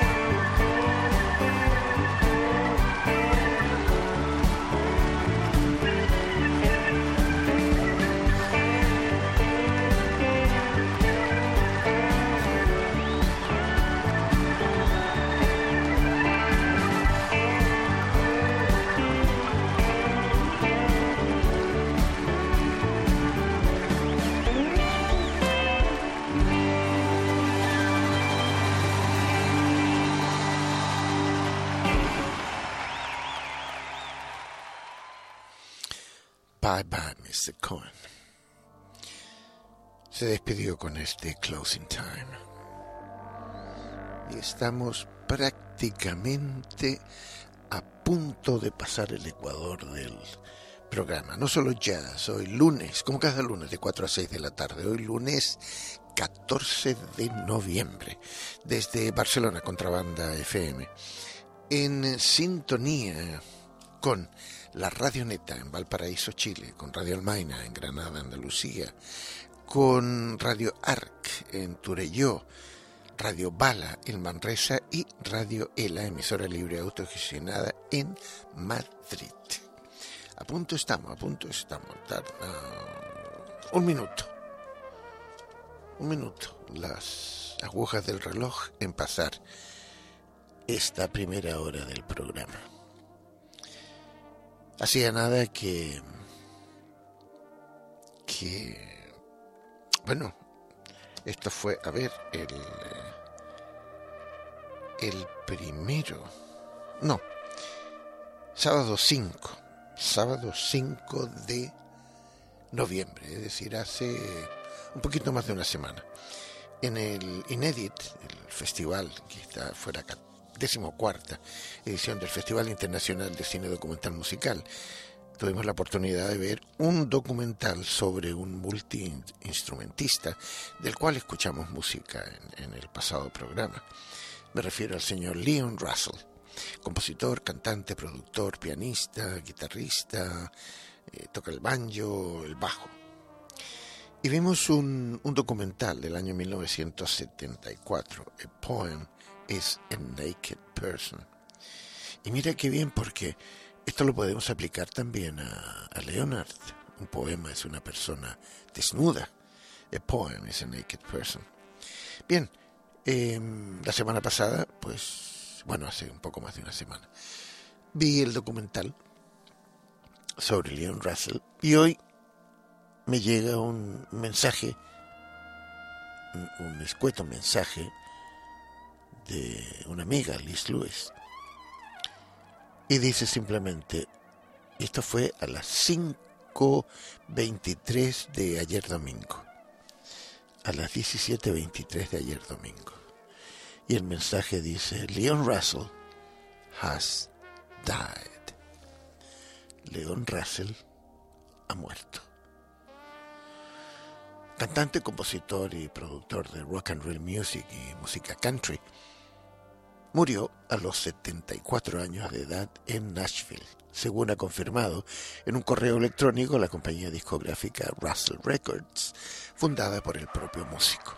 Bye bye, Mr. Cohen. Se despidió con este Closing Time. Y estamos prácticamente a punto de pasar el ecuador del programa. No solo jazz, hoy lunes, como cada lunes de 4 a 6 de la tarde, hoy lunes 14 de noviembre, desde Barcelona, Contrabanda FM, en sintonía con la Radio Neta en Valparaíso, Chile, con Radio Almaina en Granada, Andalucía, con Radio Arc en Turelló, Radio Bala en Manresa y Radio ELA, emisora libre autogestionada en Madrid. A punto estamos, un minuto, las agujas del reloj en pasar esta primera hora del programa. Hacía nada que bueno, esto fue, a ver, el primero, no, sábado 5 de noviembre, es decir, hace un poquito más de una semana, en el Inédit, el festival que está fuera acá, 14ª edición del Festival Internacional de Cine Documental Musical, tuvimos la oportunidad de ver un documental sobre un multiinstrumentista del cual escuchamos música en el pasado programa. Me refiero al señor Leon Russell, compositor, cantante, productor, pianista, guitarrista, toca el banjo, el bajo. Y vimos un documental del año 1974, A Poem is a Naked Person. Y mira qué bien, porque esto lo podemos aplicar también a Leonard. Un poema es una persona desnuda. A poem is a naked person. Bien, la semana pasada, pues, bueno, hace un poco más de una semana, vi el documental sobre Leon Russell y hoy me llega un mensaje, un escueto mensaje de una amiga, Liz Lewis, y dice simplemente: Esto fue a las 5:23 de ayer domingo. A las 17:23 de ayer domingo. Y el mensaje dice: Leon Russell has died. Leon Russell ha muerto. Cantante, compositor y productor de rock and roll music y música country, murió a los 74 años de edad en Nashville, según ha confirmado en un correo electrónico la compañía discográfica Russell Records, fundada por el propio músico.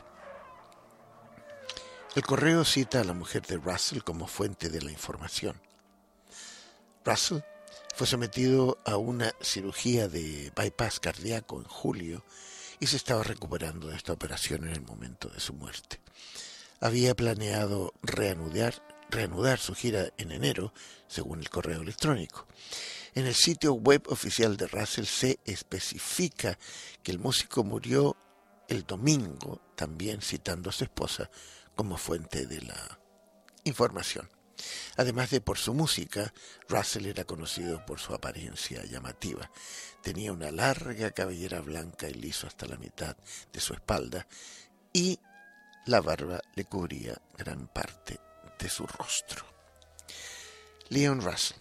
El correo cita a la mujer de Russell como fuente de la información. Russell fue sometido a una cirugía de bypass cardíaco en julio y se estaba recuperando de esta operación en el momento de su muerte. Había planeado reanudar su gira en enero, según el correo electrónico. En el sitio web oficial de Russell se especifica que el músico murió el domingo, también citando a su esposa como fuente de la información. Además de por su música, Russell era conocido por su apariencia llamativa. Tenía una larga cabellera blanca y liso hasta la mitad de su espalda y la barba le cubría gran parte de su rostro. Leon Russell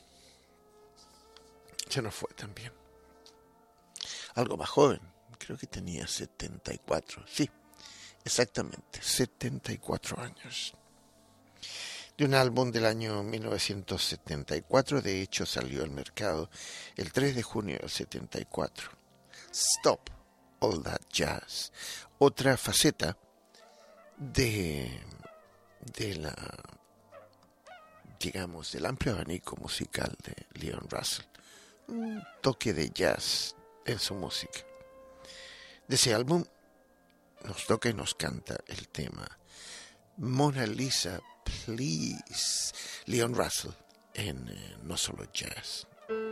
se nos fue también. Algo más joven, creo que tenía 74, sí, exactamente, 74 años. De un álbum del año 1974, de hecho salió al mercado el 3 de junio del 74. Stop All That Jazz, otra faceta de la, digamos, del amplio abanico musical de Leon Russell. Un toque de jazz en su música. De ese álbum nos toca y nos canta el tema Mona Lisa, Please, Leon Russell en No Solo Jazz.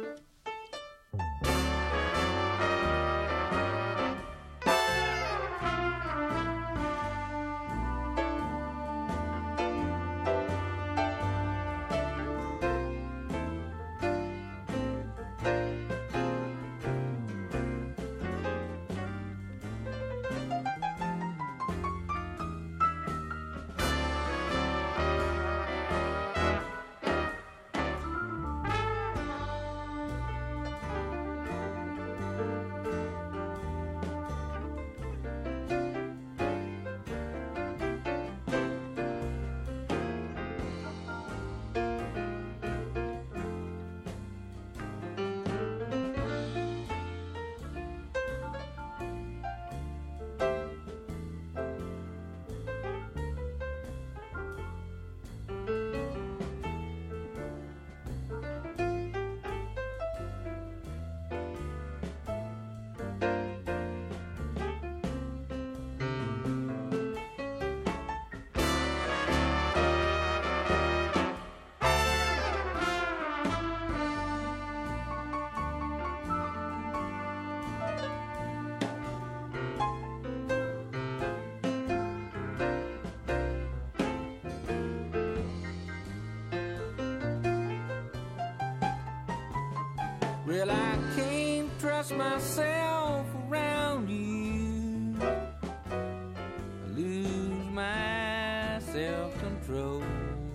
Well, I can't trust myself around you. I lose my self-control.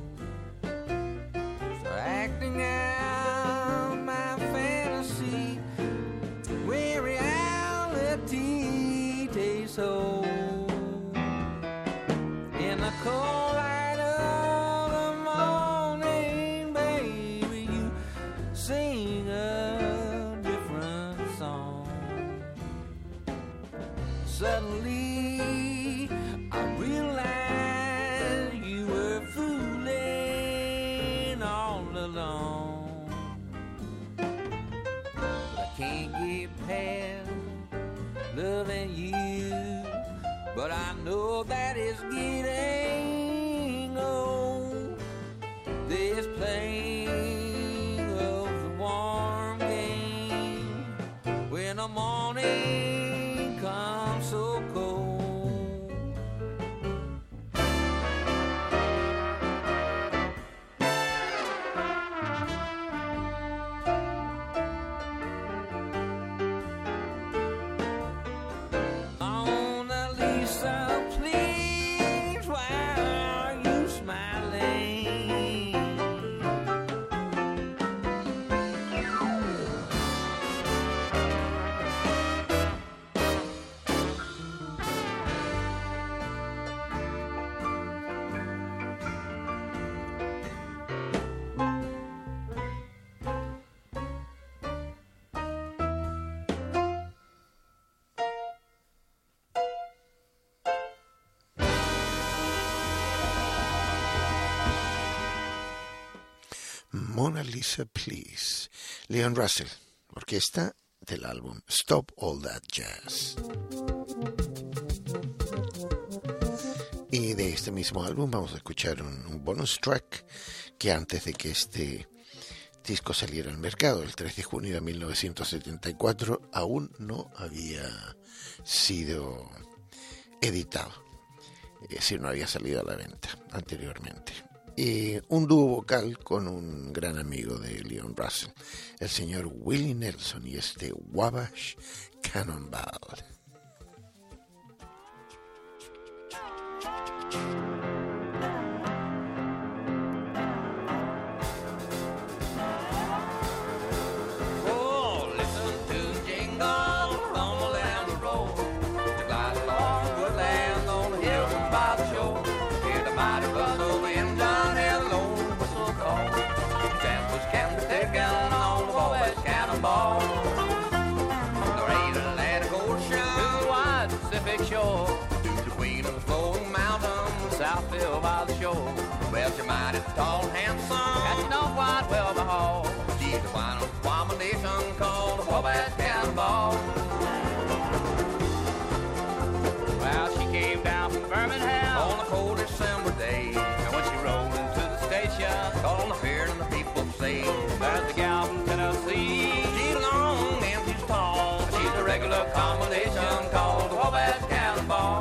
So acting out my fantasy when reality takes hold. In the cold light of the morning, baby, you sing a different song. Suddenly I realized you were fooling all along. I can't get past loving you, but I know that it's getting old. This playing of the warm game when the morning comes so cold. Mona Lisa Please. Leon Russell, orquesta del álbum Stop All That Jazz. Y de este mismo álbum vamos a escuchar un bonus track que antes de que este disco saliera al mercado, el 3 de junio de 1974, aún no había sido editado, es decir, no había salido a la venta anteriormente. Un dúo vocal con un gran amigo de Leon Russell, el señor Willie Nelson, y este Wabash Cannonball. Southfield by the shore. Well, she might is tall and handsome, and she knows quite well the hall. She's a wine abomination called the Wabash Cannonball. Well, she came down from Birmingham on a cold December day, and when she rolled into the station, called on the pier and the people say, there's the gal from Tennessee. She's long and she's tall. She's a regular combination called the Wabash Cannonball.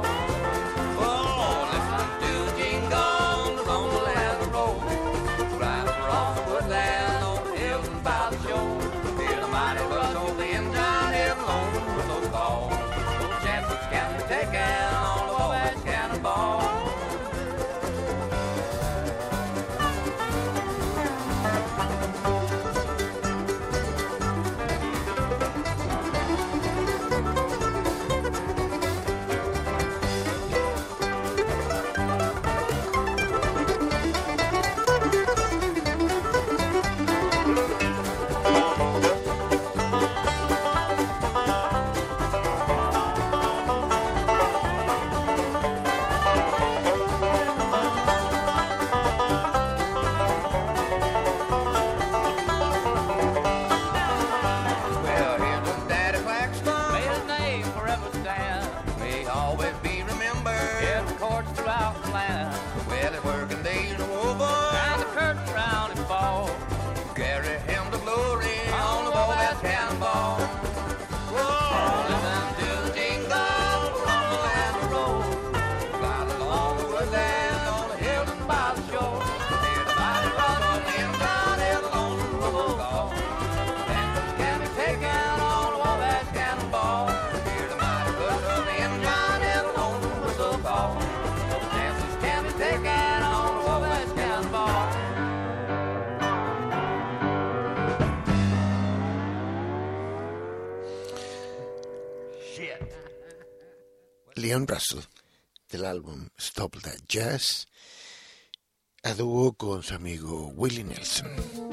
Leon Russell, del álbum Stop That Jazz, a dúo con su amigo Willie Nelson.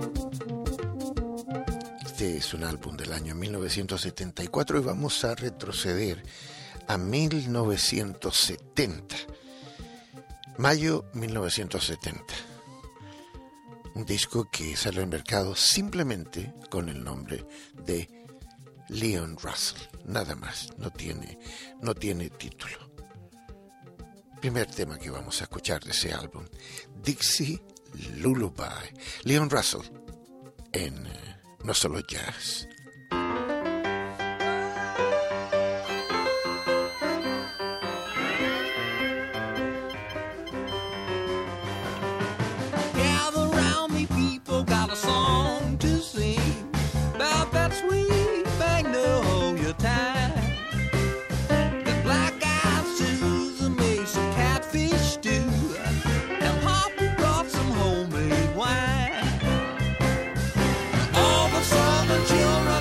Este es un álbum del año 1974 y vamos a retroceder a 1970, mayo 1970. Un disco que salió al mercado simplemente con el nombre de Leon Russell, nada más, no tiene título. Primer tema que vamos a escuchar de ese álbum, Dixie Lullaby, Leon Russell en No Solo Jazz. Gather round me, people, got a song to sing about that sweet magnolia time. The black-eyed Susan made some catfish stew, and Papa brought some homemade wine. All the southern children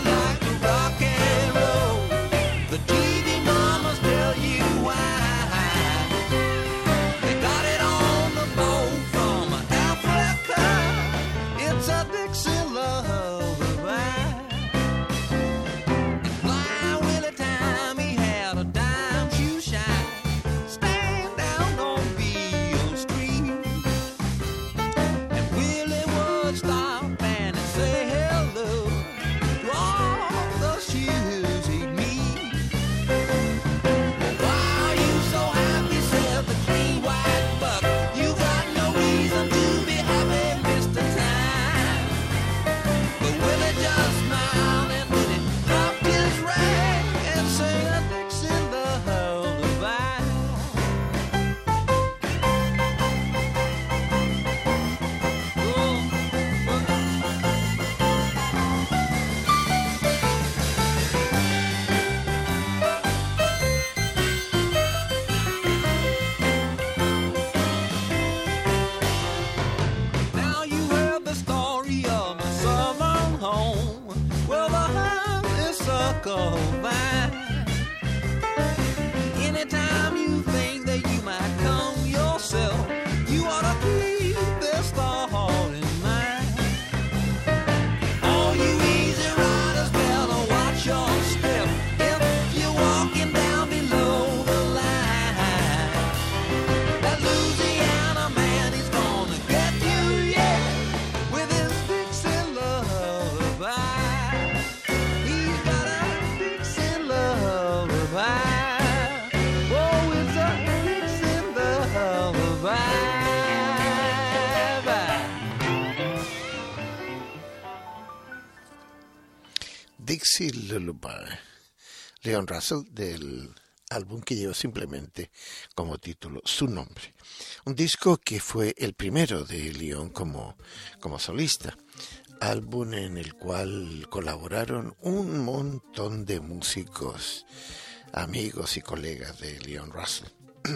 Well, the honeysuckle vine. Anytime you think that you might come yourself, you ought to keep this thought in mind. All you easy riders better watch your step if you're walking down below the line. That Louisiana man, he's gonna get you, yeah, with his Dixie lullaby. He's got a Dixie lullaby. Dixie Lullaby, Leon Russell, del álbum que lleva simplemente como título su nombre. Un disco que fue el primero de Leon como solista, álbum en el cual colaboraron un montón de músicos, amigos y colegas de Leon Russell.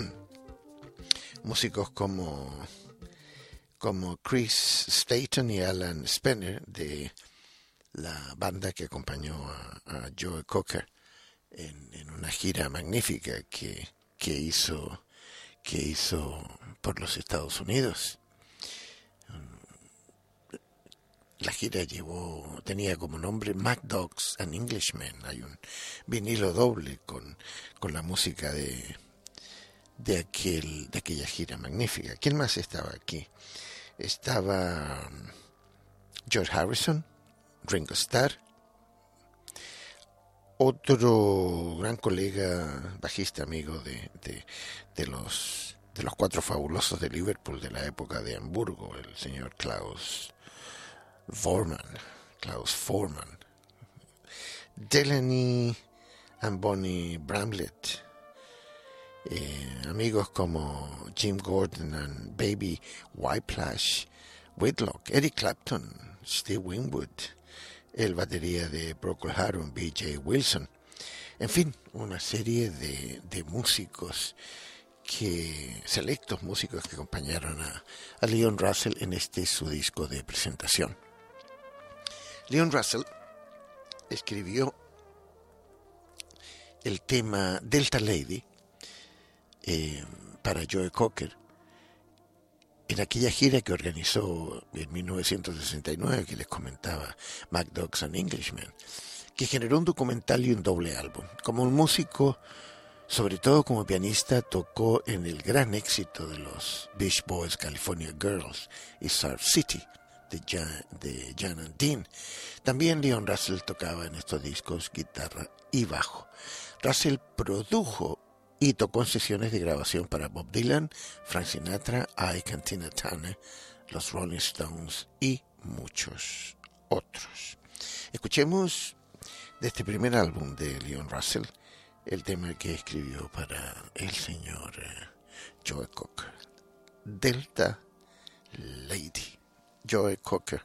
Músicos como Chris Staton y Alan Spencer de la banda que acompañó a Joe Cocker en una gira magnífica que hizo por los Estados Unidos. La gira tenía como nombre Mad Dogs and Englishmen. Hay un vinilo doble con la música de aquella gira magnífica. ¿Quién más estaba aquí? Estaba George Harrison, Ringo Starr, otro gran colega bajista amigo de los Cuatro Fabulosos de Liverpool de la época de Hamburgo, el señor Klaus Voormann, Delaney and Bonnie Bramlett, amigos como Jim Gordon and Baby Whiplash, Whitlock, Eric Clapton, Steve Winwood, el batería de Procol Harum, B.J. Wilson. En fin, una serie de músicos, selectos músicos que acompañaron a Leon Russell en su disco de presentación. Leon Russell escribió el tema Delta Lady para Joe Cocker en aquella gira que organizó en 1969, que les comentaba, Mad Dogs and Englishmen, que generó un documental y un doble álbum. Como un músico, sobre todo como pianista, tocó en el gran éxito de los Beach Boys, California Girls y Surf City de Jan and Dean. También Leon Russell tocaba en estos discos guitarra y bajo. Russell produjo y tocó en sesiones de grabación para Bob Dylan, Frank Sinatra, Ike and Tina Turner, los Rolling Stones y muchos otros. Escuchemos de este primer álbum de Leon Russell el tema que escribió para el señor Joe Cocker, Delta Lady. Joe Cocker,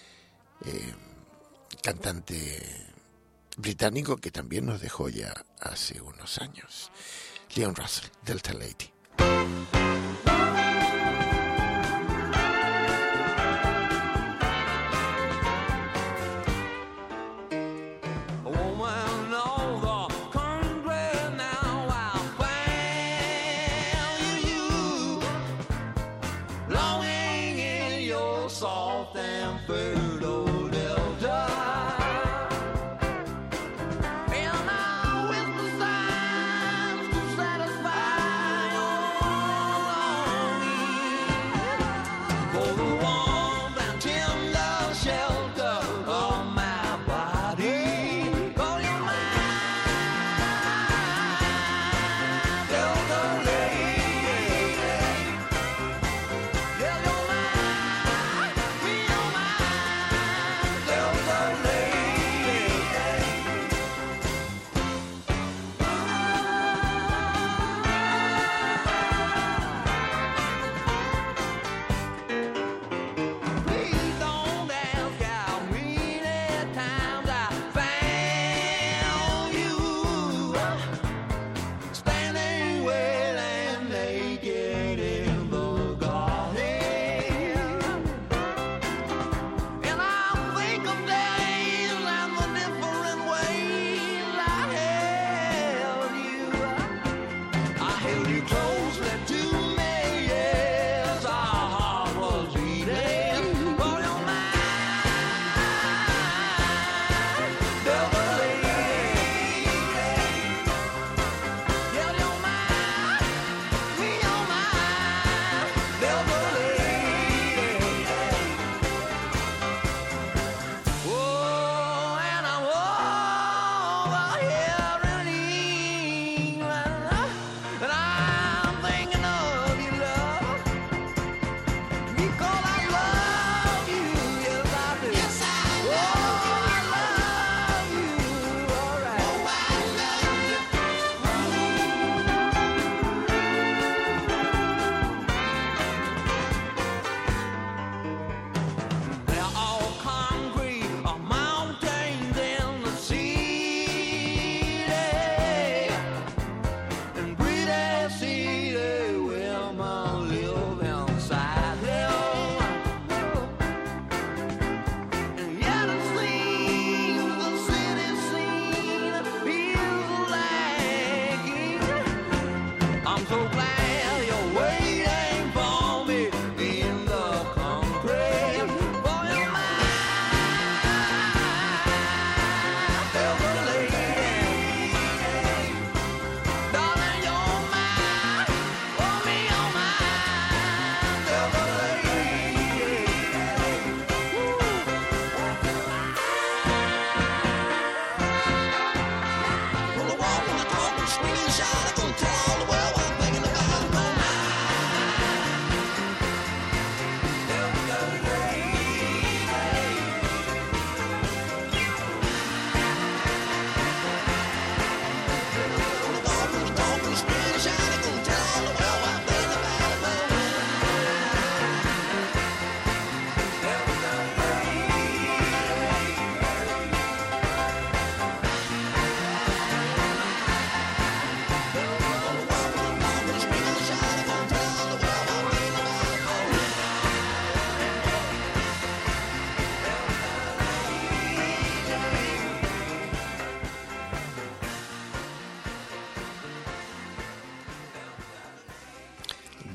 cantante británico que también nos dejó ya hace unos años. Leon Russell, Delta Lady. Satisfy your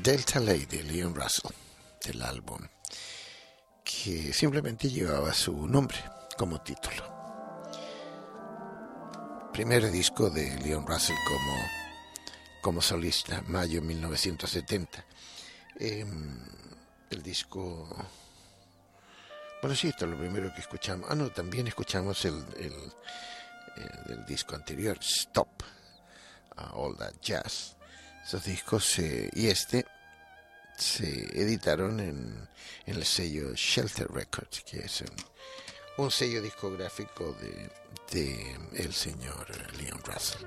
Delta Lady de Leon Russell, del álbum, que simplemente llevaba su nombre como título. Primer disco de Leon Russell como solista, mayo de 1970. El disco... Bueno, sí, esto es lo primero que escuchamos. Ah, no, también escuchamos el disco anterior, Stop, All That Jazz. Esos discos se editaron en el sello Shelter Records, que es un sello discográfico de el señor Leon Russell.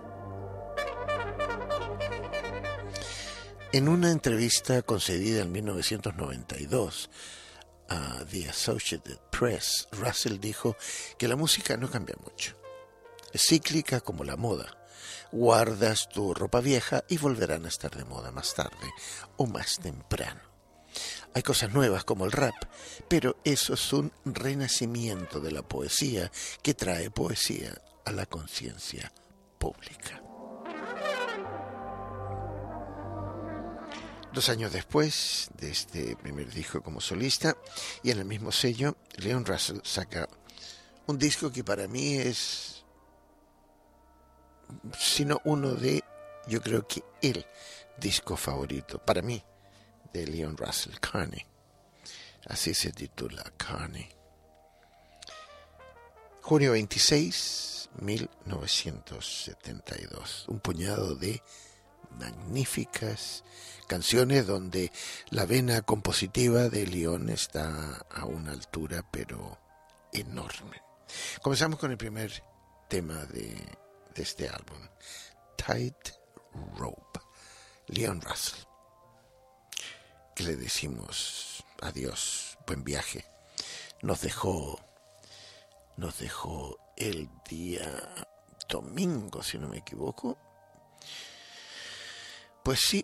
En una entrevista concedida en 1992 a The Associated Press, Russell dijo que la música no cambia mucho. Es cíclica como la moda. Guardas tu ropa vieja y volverán a estar de moda más tarde o más temprano. Hay cosas nuevas como el rap, pero eso es un renacimiento de la poesía que trae poesía a la conciencia pública. 2 años después de este primer disco como solista, y en el mismo sello, Leon Russell saca un disco que para mí es, sino uno de, yo creo que el disco favorito para mí de Leon Russell, Carney. Así se titula, Carney. Junio 26, 1972. Un puñado de magníficas canciones donde la vena compositiva de Leon está a una altura pero enorme. Comenzamos con el primer tema de este álbum, Tight Rope, Leon Russell, que le decimos adiós, buen viaje. Nos dejó el día domingo, si no me equivoco. Pues sí,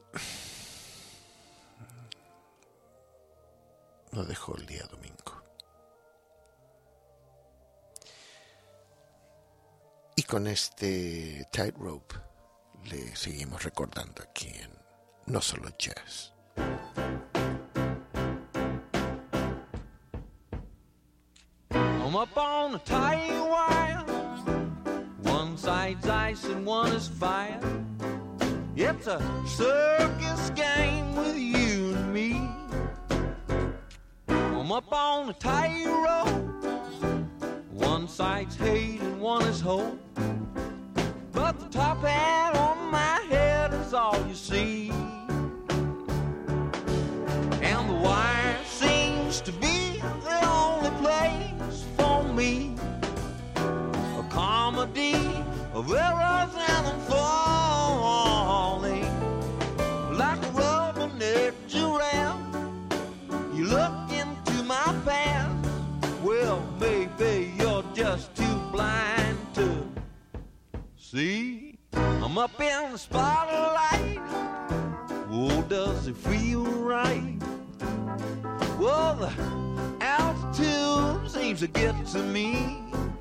nos dejó el día domingo. Y con este Tightrope le seguimos recordando aquí en No Solo Jazz. I'm up on a tight wire. One side's ice and one is fire. It's a circus game with you and me. I'm up on a tight rope. One side's hate and one is hope. But the top hat on my head is all you see. And the wire seems to be the only place for me. A comedy of errors and them falling. Like a rubber-necked giraffe, you look into my past. Well, baby, you're just too blind to see. I'm up in the spotlight. Oh, does it feel right? Well, the altitude seems to get to me.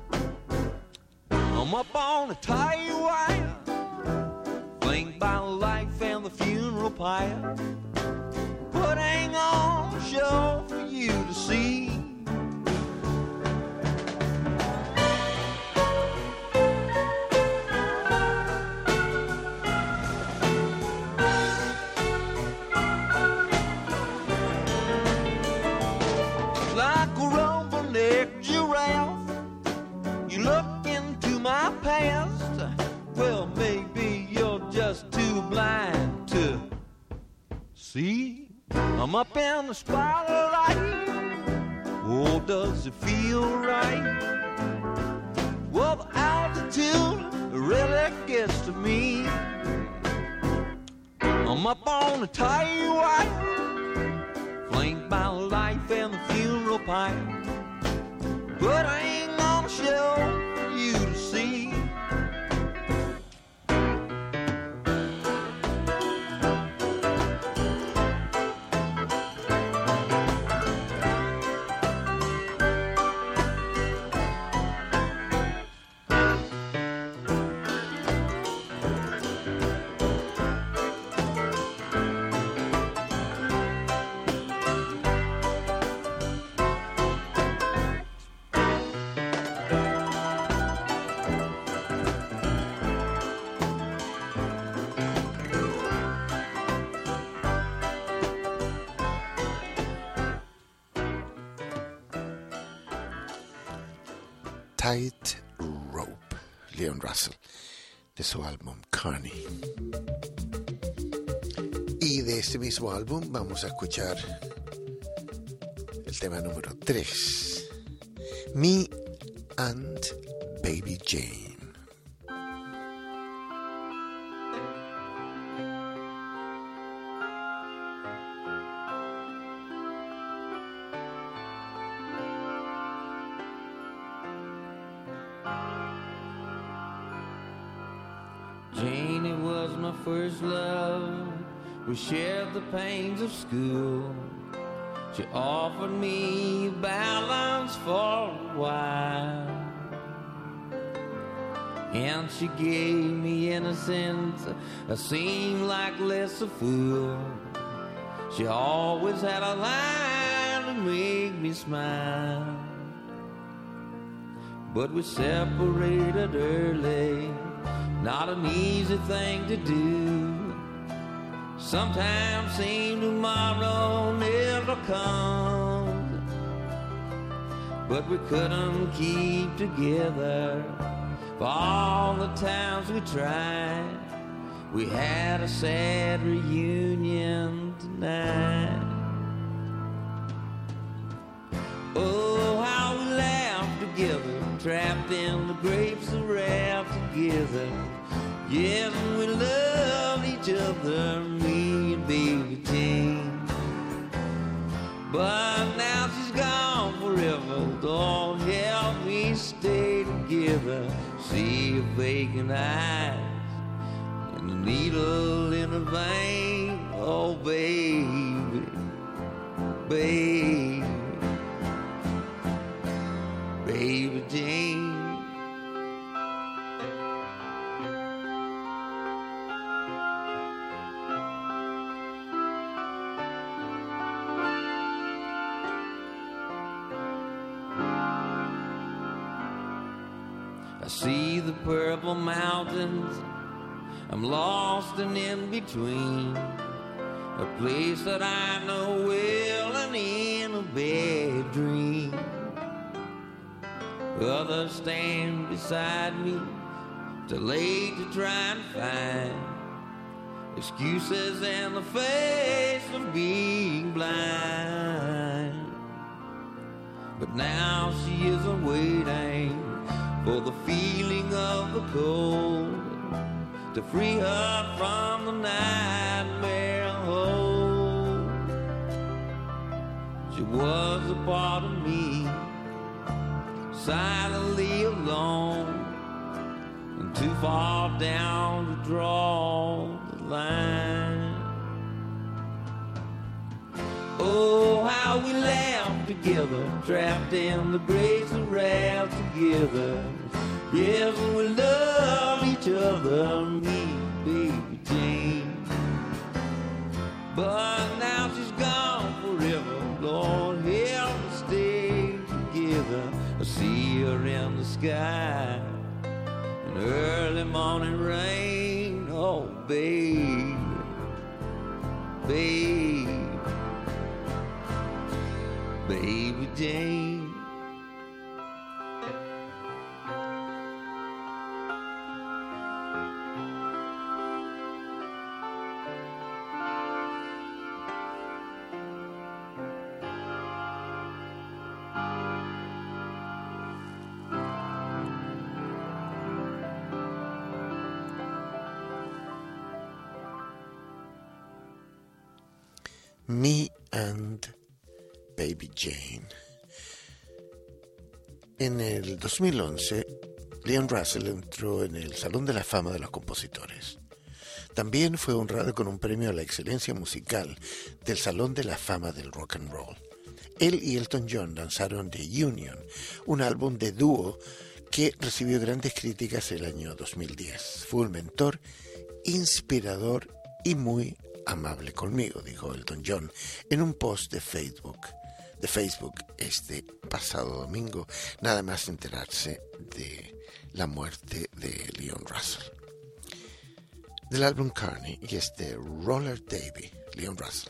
I'm up on a tight wire, flanked by life and the funeral pyre, putting on a show for you to see. Well, maybe you're just too blind to see. I'm up in the spotlight. Oh, does it feel right? Well, the altitude really gets to me. I'm up on the tight wire, flanked by life and the funeral pyre, putting on a show for you to see. Tight Rope, Leon Russell, de su álbum Carney. Y de este mismo álbum vamos a escuchar el tema número 3, Me and Baby Jane. Janie was my first love. We shared the pains of school. She offered me balance for a while, and she gave me innocence. I seemed like less a fool. She always had a line to make me smile. But we separated early, not an easy thing to do. Sometimes seems tomorrow never comes, but we couldn't keep together for all the times we tried. We had a sad reunion tonight. Oh, how we laughed together, trapped in the grapes of wrath together. Yes, we loved each other, me and baby Jane. But now she's gone forever. Lord, help me stay together. See her vacant eyes and the needle in her vein. Oh, baby, baby, baby Jane. I see the purple mountains, I'm lost and in between, a place that I know well and in a bad dream. Others stand beside me, too late to try and find excuses in the face of being blind. But now she isn't waiting for the feeling of the cold to free her from the nightmare hold. She was a part of me, silently alone, and too far down to draw the line. Oh, how we laughed together, trapped in the grace of wrath together. Yes, we love each other, me and baby Jane. But now she's gone forever, Lord, help us stay together. I see her in the sky in early morning rain. Oh, baby, baby, baby Jane. Me and Baby Jane. En el 2011, Leon Russell entró en el Salón de la Fama de los Compositores. También fue honrado con un premio a la excelencia musical del Salón de la Fama del Rock and Roll. Él y Elton John lanzaron The Union, un álbum de dúo que recibió grandes críticas el año 2010. Fue un mentor inspirador y muy amable conmigo, dijo Elton John en un post de Facebook este pasado domingo, nada más enterarse de la muerte de Leon Russell. Del álbum Carney y este Roller Davy, Leon Russell.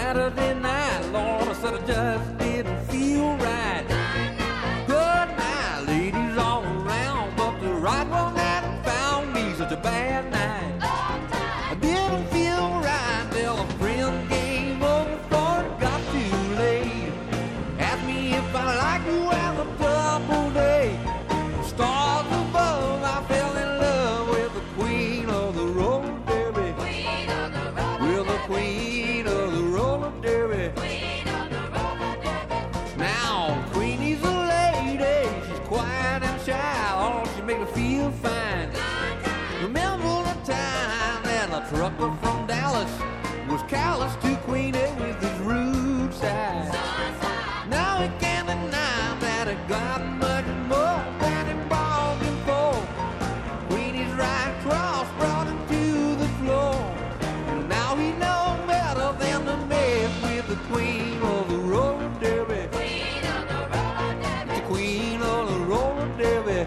Saturday night, Lord, I said I just didn't feel right. Good night, ladies all around, but the right one hadn't found me. Such a bad night. I didn't feel right till a friend came over for it got too late. Asked me if I liked to have a double date. Stars above, I fell in love with the queen of the roller derby. With the queen of the roller derby. Now, Queenie's a lady, she's quiet and shy. Oh, she make me feel fine. Remember the time that a trucker from Dallas was callous to Queenie with his rude side. Now he can't deny that it got much more than he bargained for. Queenie's right cross brought him to the floor. And now he knows better than to mess with the queen of the roller derby. The queen of the roller derby.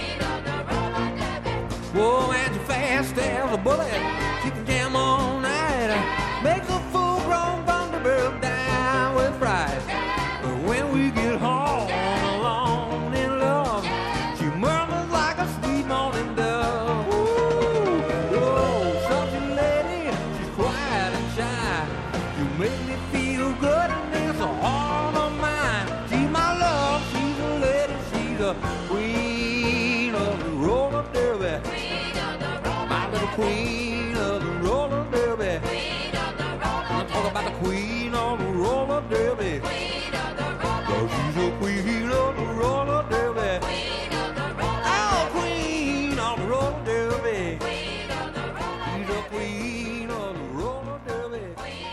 Whoa, and she fast as a bullet. She can jam all night. Makes a full-grown Thunderbird down with fright. But when we get home alone in love, she murmurs like a sweet morning dove. Ooh, whoa, such a lady, she's quiet and shy. You make me feel good and it's a heart of mine. She's my love, she's a lady, she's a queen of the roller derby. My little queen of the roller derby. I'm talking about the queen of the roller derby. Oh, she's a queen of the roller derby. Oh, queen of the roller derby. She's a queen of the roller derby.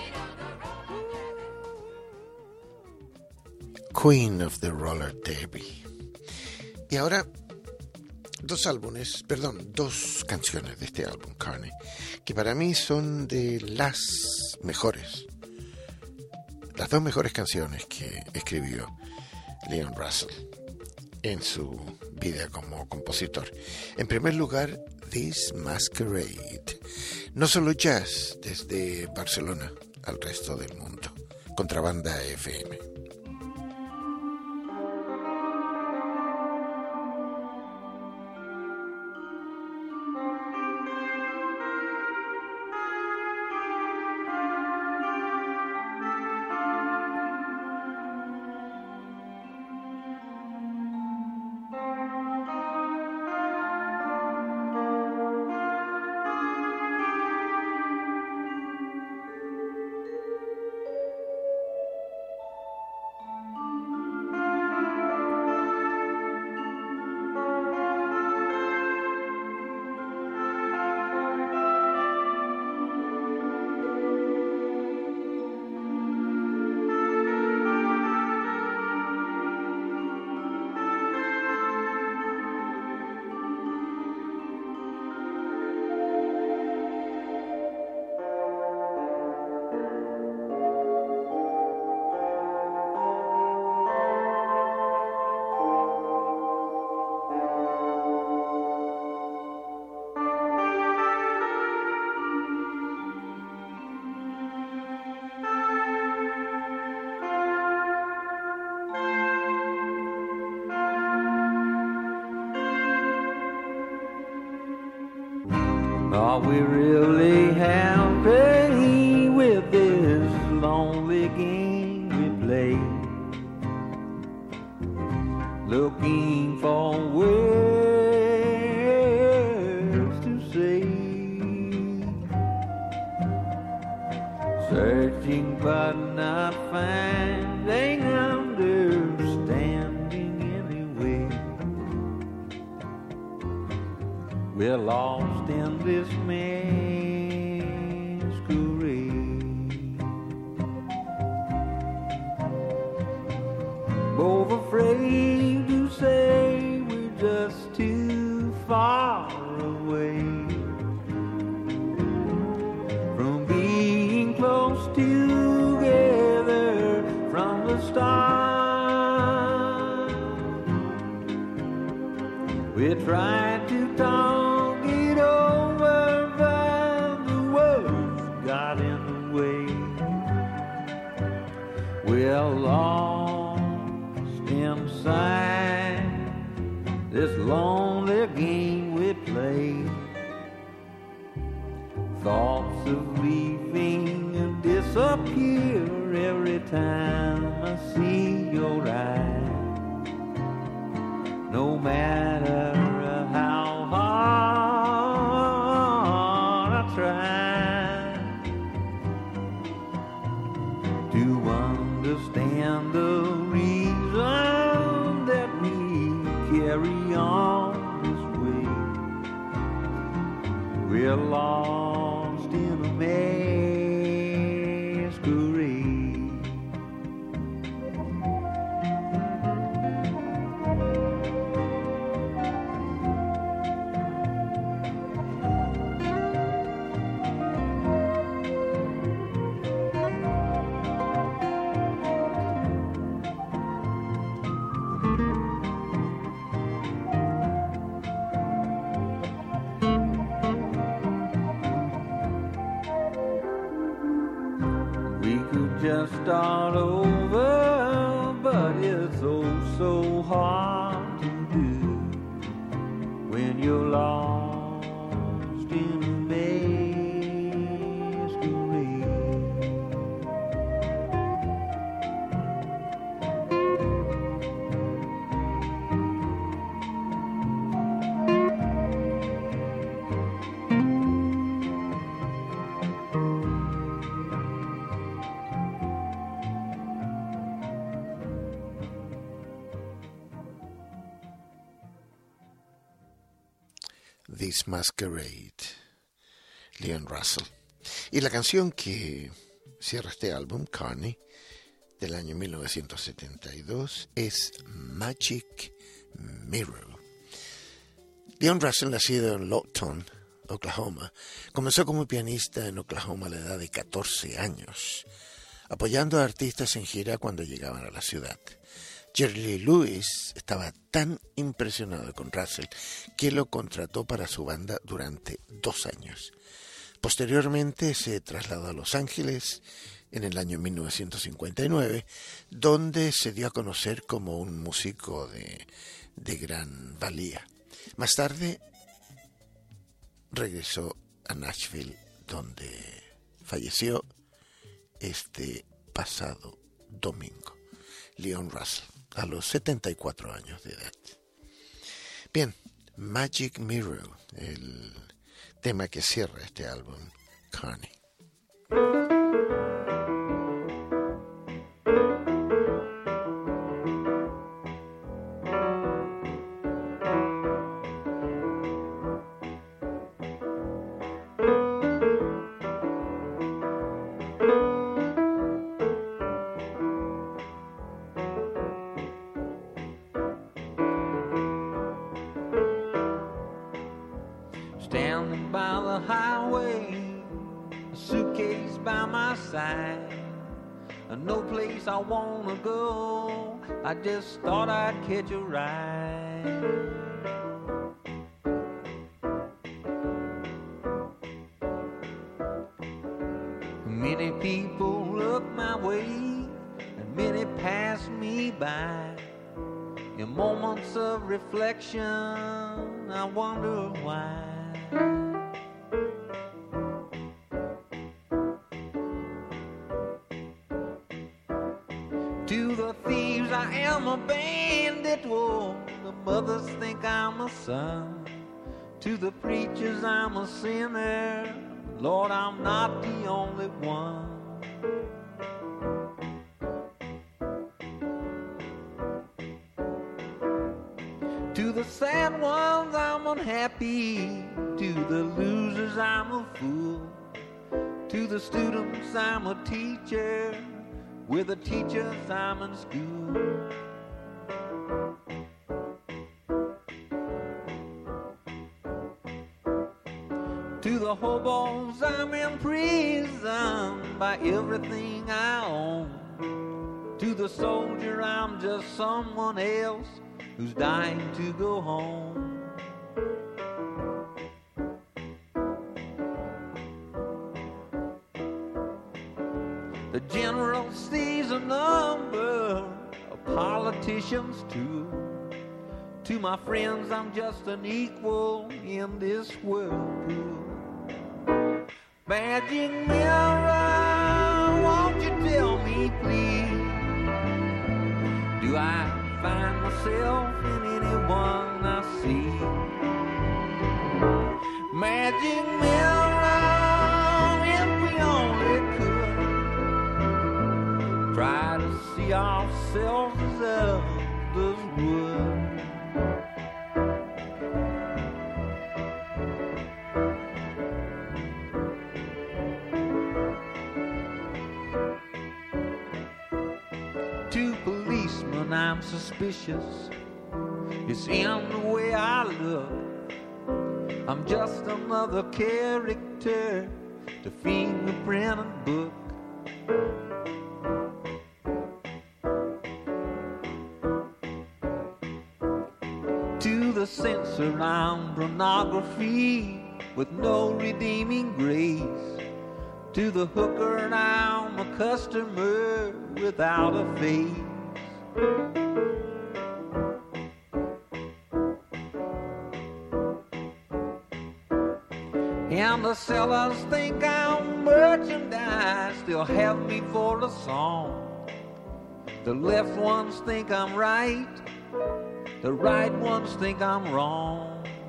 Queen of the Roller Derby. Y ahora dos canciones de este álbum, Carney, que para mí son de las mejores, las dos mejores canciones que escribió Leon Russell en su vida como compositor. En primer lugar, This Masquerade, no solo jazz desde Barcelona al resto del mundo, Contrabanda FM. Are we really happy with this lonely game we play? Looking for words to say, searching but not finding understanding anyway. We're lost in this masquerade, both afraid to say we're just too far away from being close together from the start. We tried to talk it over, but the words got in the way. inside this lonely game we play. Thoughts of leaving and disappear every time I see your eyes. No matter how hard I try to understand the reason that we carry on this way. We're lost in a masquerade. Just start over, but it's oh so hard to do when you're lost in a masquerade. This Masquerade, Leon Russell. Y la canción que cierra este álbum, Carney, del año 1972, es Magic Mirror. Leon Russell, nacido en Lawton, Oklahoma, comenzó como pianista en Oklahoma a la edad de 14 años, apoyando a artistas en gira cuando llegaban a la ciudad. Jerry Lee Lewis estaba tan impresionado con Russell que lo contrató para su banda durante 2 años. Posteriormente se trasladó a Los Ángeles en el año 1959, donde se dio a conocer como un músico de gran valía. Más tarde regresó a Nashville, donde falleció este pasado domingo. Leon Russell, a los 74 años de edad. Bien, Magic Mirror, el tema que cierra este álbum, Carney. Standing by the highway, a suitcase by my side, no place I wanna go, I just thought I'd catch a ride. Many people look my way, and many pass me by. In moments of reflection, I wonder why. To the thieves I am a bandit, whoa, the mothers think I'm a son. To the preachers I'm a sinner, Lord, I'm not the only one. To the sad ones I'm unhappy, to the losers I'm a fool. To the students I'm a teacher, with the teachers I'm in school. To the hobos I'm in prison by everything I own. To the soldier I'm just someone else who's dying to go home. The general sees a number, a politicians too. To my friends, I'm just an equal in this whirlpool. Magic mirror, won't you tell me please, do I find myself in anyone I see? Magic mirror, if we only could try to see ourselves as others would. To policemen I'm suspicious, it's in the way I look. I'm just another character to fingerprint a book. To the censor I'm pornography with no redeeming grace. To the hooker I'm a customer without a face. And the sellers think I'm merchandise, they'll have me for a song. The left ones think I'm right, the right ones think I'm wrong.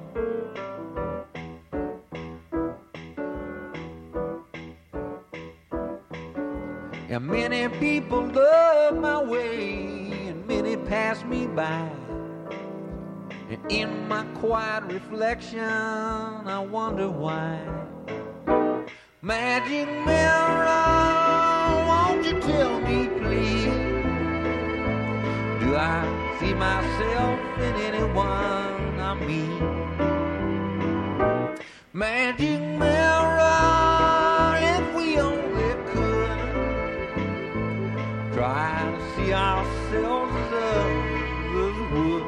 And many people love my way, and many pass me by. And in my quiet reflection, I wonder why. Magic mirror, won't you tell me please, do I see myself in anyone I meet? Magic mirror, if we only could try to see ourselves as others would.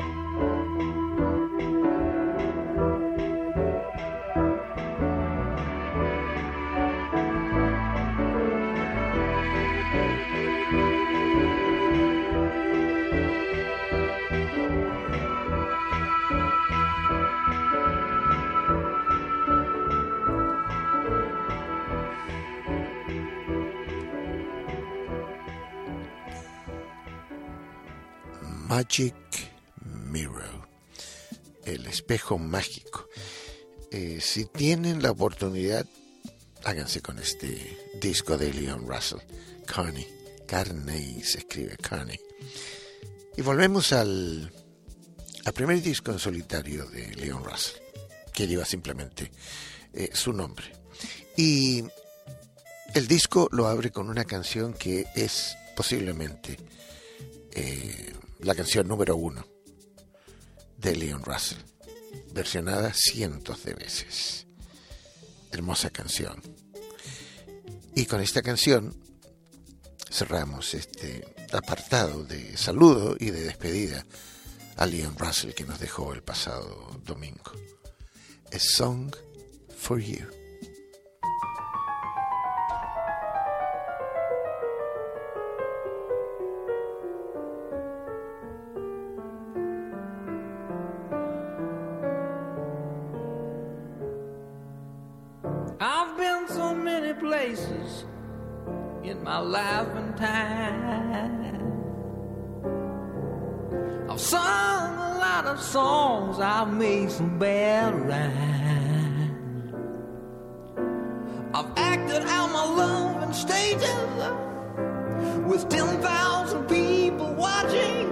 Magic Mirror, el espejo mágico. Si tienen la oportunidad, háganse con este disco de Leon Russell, Carney se escribe Carney. Y volvemos al primer disco en solitario de Leon Russell, que lleva simplemente su nombre. Y el disco lo abre con una canción que es posiblemente la canción número 1 de Leon Russell, versionada cientos de veces. Hermosa canción. Y con esta canción cerramos este apartado de saludo y de despedida a Leon Russell, que nos dejó el pasado domingo. A Song for You. I've been so many places in my life and time. I've sung a lot of songs, I've made some bad rhymes. I've acted out my love in stages with 10,000 people watching.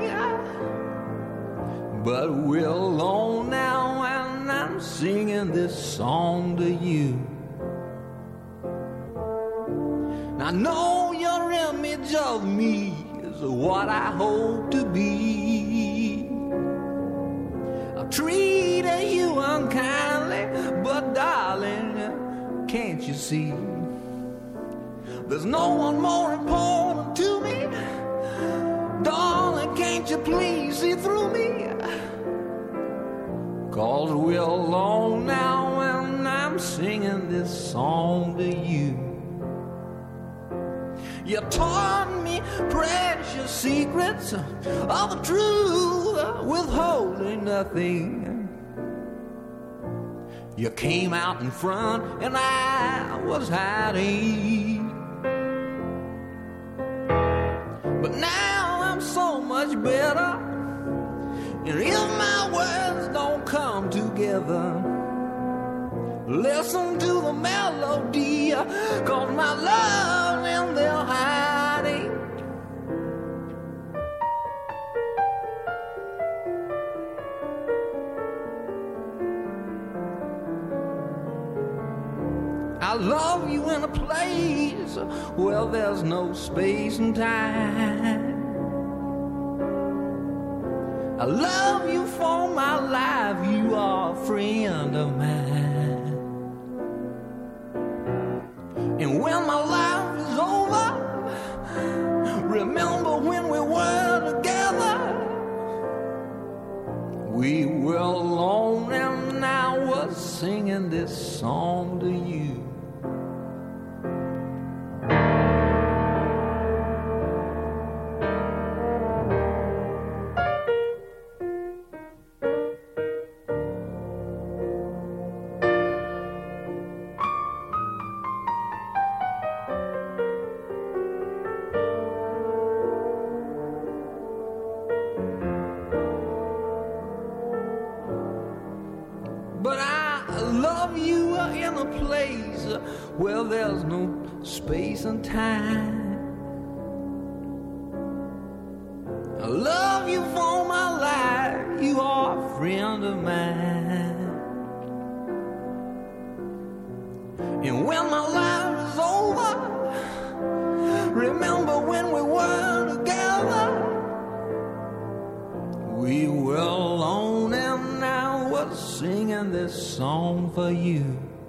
But we're alone now and I'm singing this song to you. I know your image of me is what I hope to be. I've treated you unkindly, but darling, can't you see? There's no one more important to me. Darling, can't you please see through me? 'Cause we're alone now and I'm singing this song to you. You taught me precious secrets of the truth, withholding nothing. You came out in front and I was hiding. But now I'm so much better. And if my words don't come together, listen to the melody, 'cause my love's in there hiding. I love you in a place where there's no space and time. I love you for my life, you are a friend of mine. And when my life is over, remember when we were together. We were alone and I was singing this song to you. Where there's no space and time. I love you for my life, you are a friend of mine. And when my life is over, remember when we were together. We were alone and I was singing this song for you.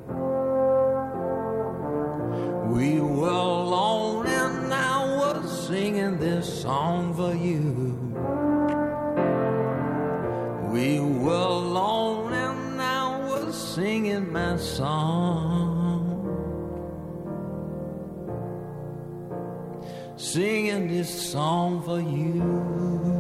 We were alone and I was singing this song for you. We were alone and I was singing my song. Singing this song for you.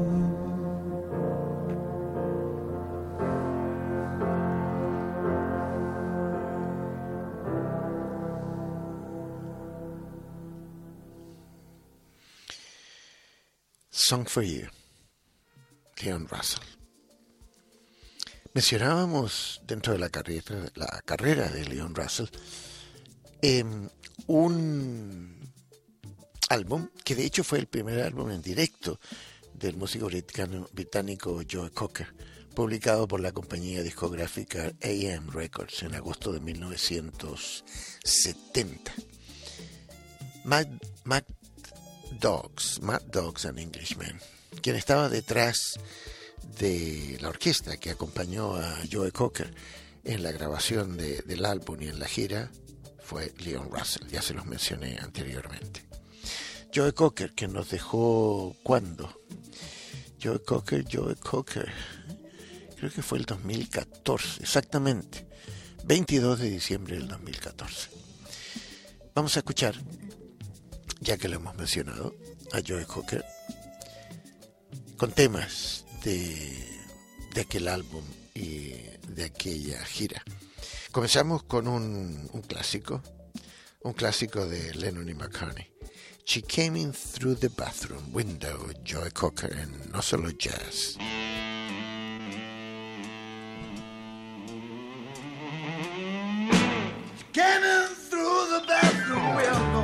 Song for You, Leon Russell. Mencionábamos dentro de la carrera de Leon Russell un álbum que de hecho fue el primer álbum en directo del músico británico Joe Cocker, publicado por la compañía discográfica AM Records en agosto de 1970. Mad Dogs and Englishmen, quien estaba detrás de la orquesta que acompañó a Joe Cocker en la grabación del álbum y en la gira, fue Leon Russell, ya se los mencioné anteriormente. Joe Cocker, que nos dejó ¿cuándo? Joe Cocker, creo que fue el 2014, exactamente, 22 de diciembre del 2014. Vamos a escuchar, ya que lo hemos mencionado, a Joe Cocker con temas de aquel álbum y de aquella gira. Comenzamos con un clásico de Lennon y McCartney. She Came In Through the Bathroom Window, Joe Cocker en No Solo Jazz. Came in through the bathroom window.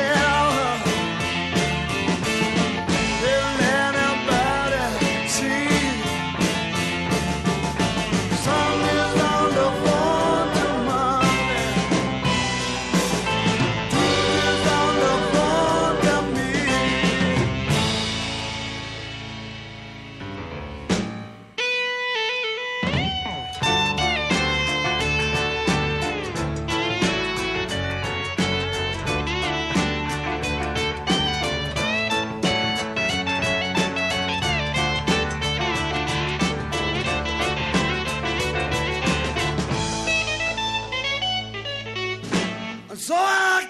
See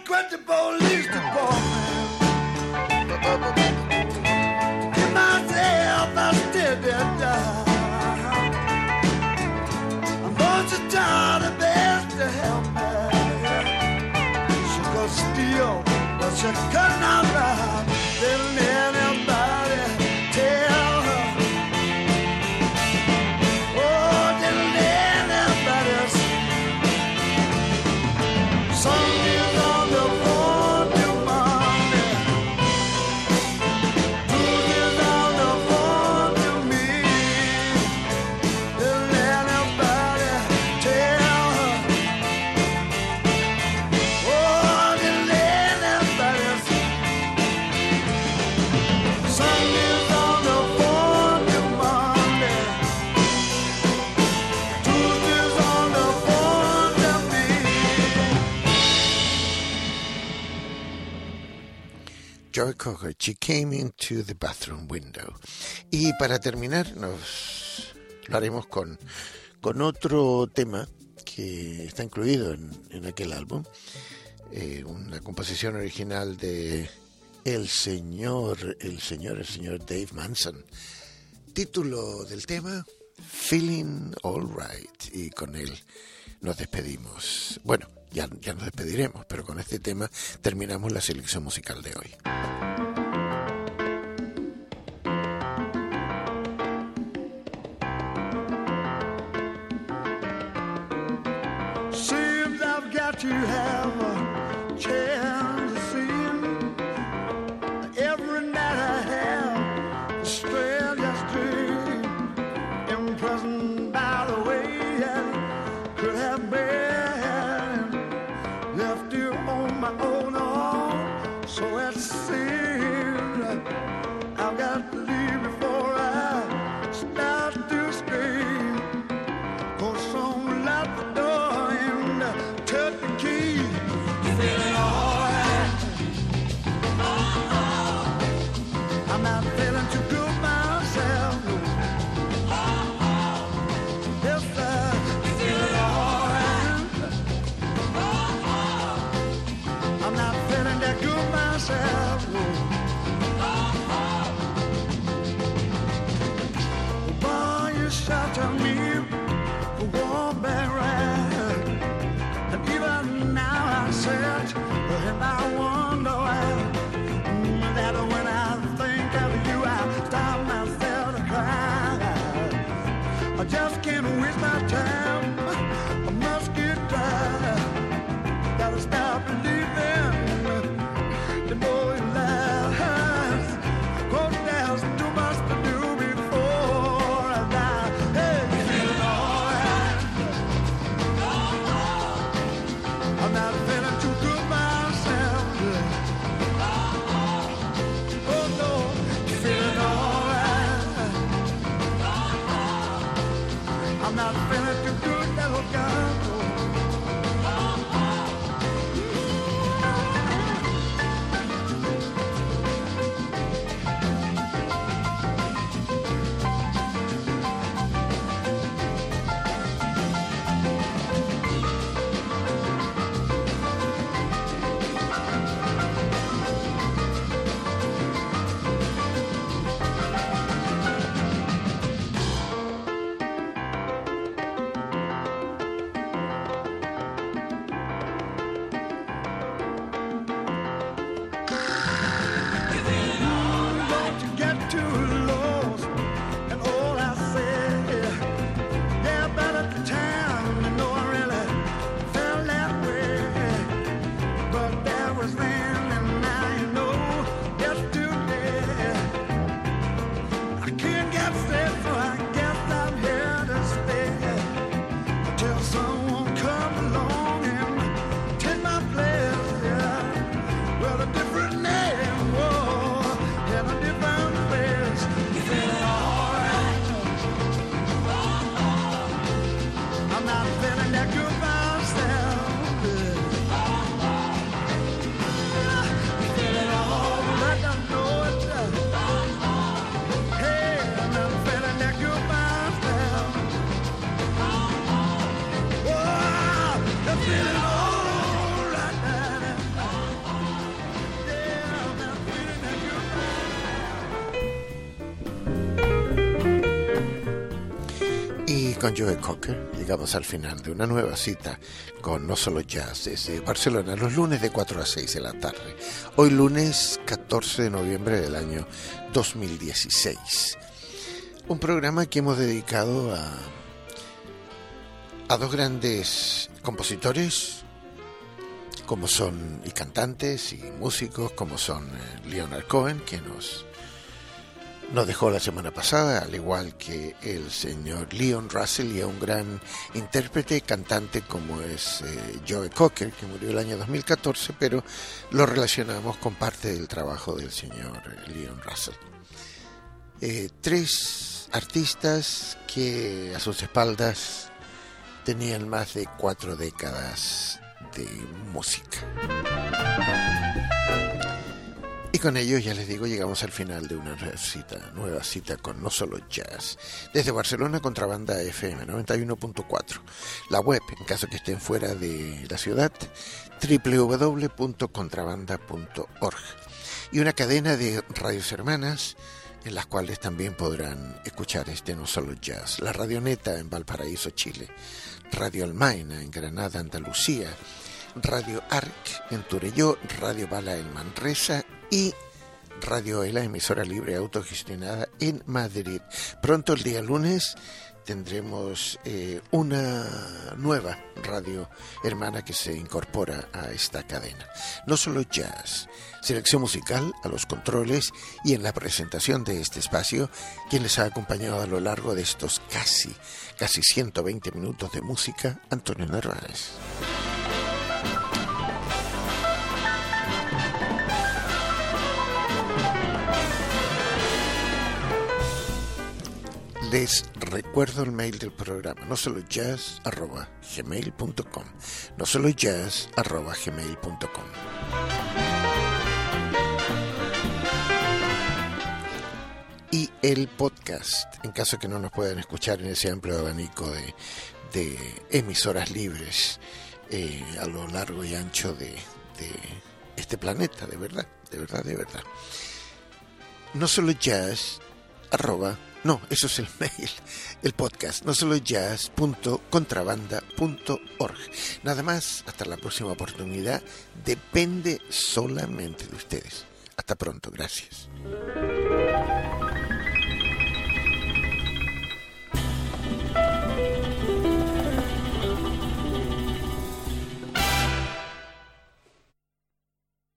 quit the police department. Give myself a steady job. I'm going to try the best to help her. She could steal, but she could not rob. Didn't anybody tell her? Oh, didn't anybody see? Some is on the phone to Monday. Truth is on the phone to me. Didn't anybody tell her? Oh, didn't anybody see? Some is on the phone to Monday. Truth is on the phone to me. Joy Cocker, She Came Into the Bathroom Window. Y para terminar, lo haremos con otro tema que está incluido en aquel álbum, una composición original de el señor Dave Manson. Título del tema, Feeling All Right. Y con él nos despedimos. Bueno, ya nos despediremos, pero con este tema terminamos la selección musical de hoy. Seems I've got to have a chance to see him. Every night I have the strangest dream. Imprisoned by the way I could have been. Left you on my own arm. So it seems I've got to leave before I start to scream. For some locked the door and took the key. Feeling alright. I'm not feeling too good myself. Yes, I'm feeling alright. I'm not feeling that good myself. Boy, you shot at me for one bad ride. And even now I sit and I wonder why. That when I think of you, I stop myself to cry. I just can't waste my time. I must get tired. Gotta stop believing the boy lies. 'Cause there's too much to do before I die. Hey, feeling alright. I'm not feeling too good myself. Oh no, feeling alright. I'm not feeling too good, little girl. Don't you get too lost and all I say, yeah, but at the time, I know I really felt that way. But there was then and now you know, yesterday. I can't get straight, so I guess I'm here to stay. Until someone comes along and take my place, yeah. Well, a different name, whoa, in a different place. Feeling alright. I'm not feeling that good myself. Feeling alright, I know it. Hey, I'm not feeling that good myself. Whoa, I'm feeling alright. con Joe Cocker llegamos al final de una nueva cita con No Solo Jazz desde Barcelona, los lunes de 4 a 6 de la tarde. Hoy lunes 14 de noviembre del año 2016. Un programa que hemos dedicado a dos grandes compositores, como son y cantantes y músicos, como son Leonard Cohen, que nos dejó la semana pasada, al igual que el señor Leon Russell, y a un gran intérprete, cantante como es Joe Cocker, que murió el año 2014, pero lo relacionamos con parte del trabajo del señor Leon Russell. Tres artistas que a sus espaldas tenían más de 4 décadas de música. Y con ello, ya les digo, llegamos al final de una nueva cita con No Solo Jazz. Desde Barcelona, Contrabanda FM 91.4. La web, en caso que estén fuera de la ciudad, www.contrabanda.org. Y una cadena de radios hermanas, en las cuales también podrán escuchar este No Solo Jazz. La Radioneta en Valparaíso, Chile. Radio Almaina en Granada, Andalucía. Radio Arc en Turelló. Radio Bala en Manresa. Y Radio ELA, emisora libre autogestionada en Madrid. Pronto, el día lunes, tendremos una nueva radio hermana que se incorpora a esta cadena. No Solo Jazz, selección musical a los controles y en la presentación de este espacio, quien les ha acompañado a lo largo de estos casi 120 minutos de música, Antonio Narváez. Les recuerdo el mail del programa, nosolojazz@gmail.com, nosolojazz@gmail.com. Y el podcast, en caso que no nos puedan escuchar en ese amplio abanico de emisoras libres a lo largo y ancho de este planeta, de verdad. Eso es el mail, el podcast, nosolojazz.contrabanda.org. Nada más, hasta la próxima oportunidad, depende solamente de ustedes. Hasta pronto, gracias.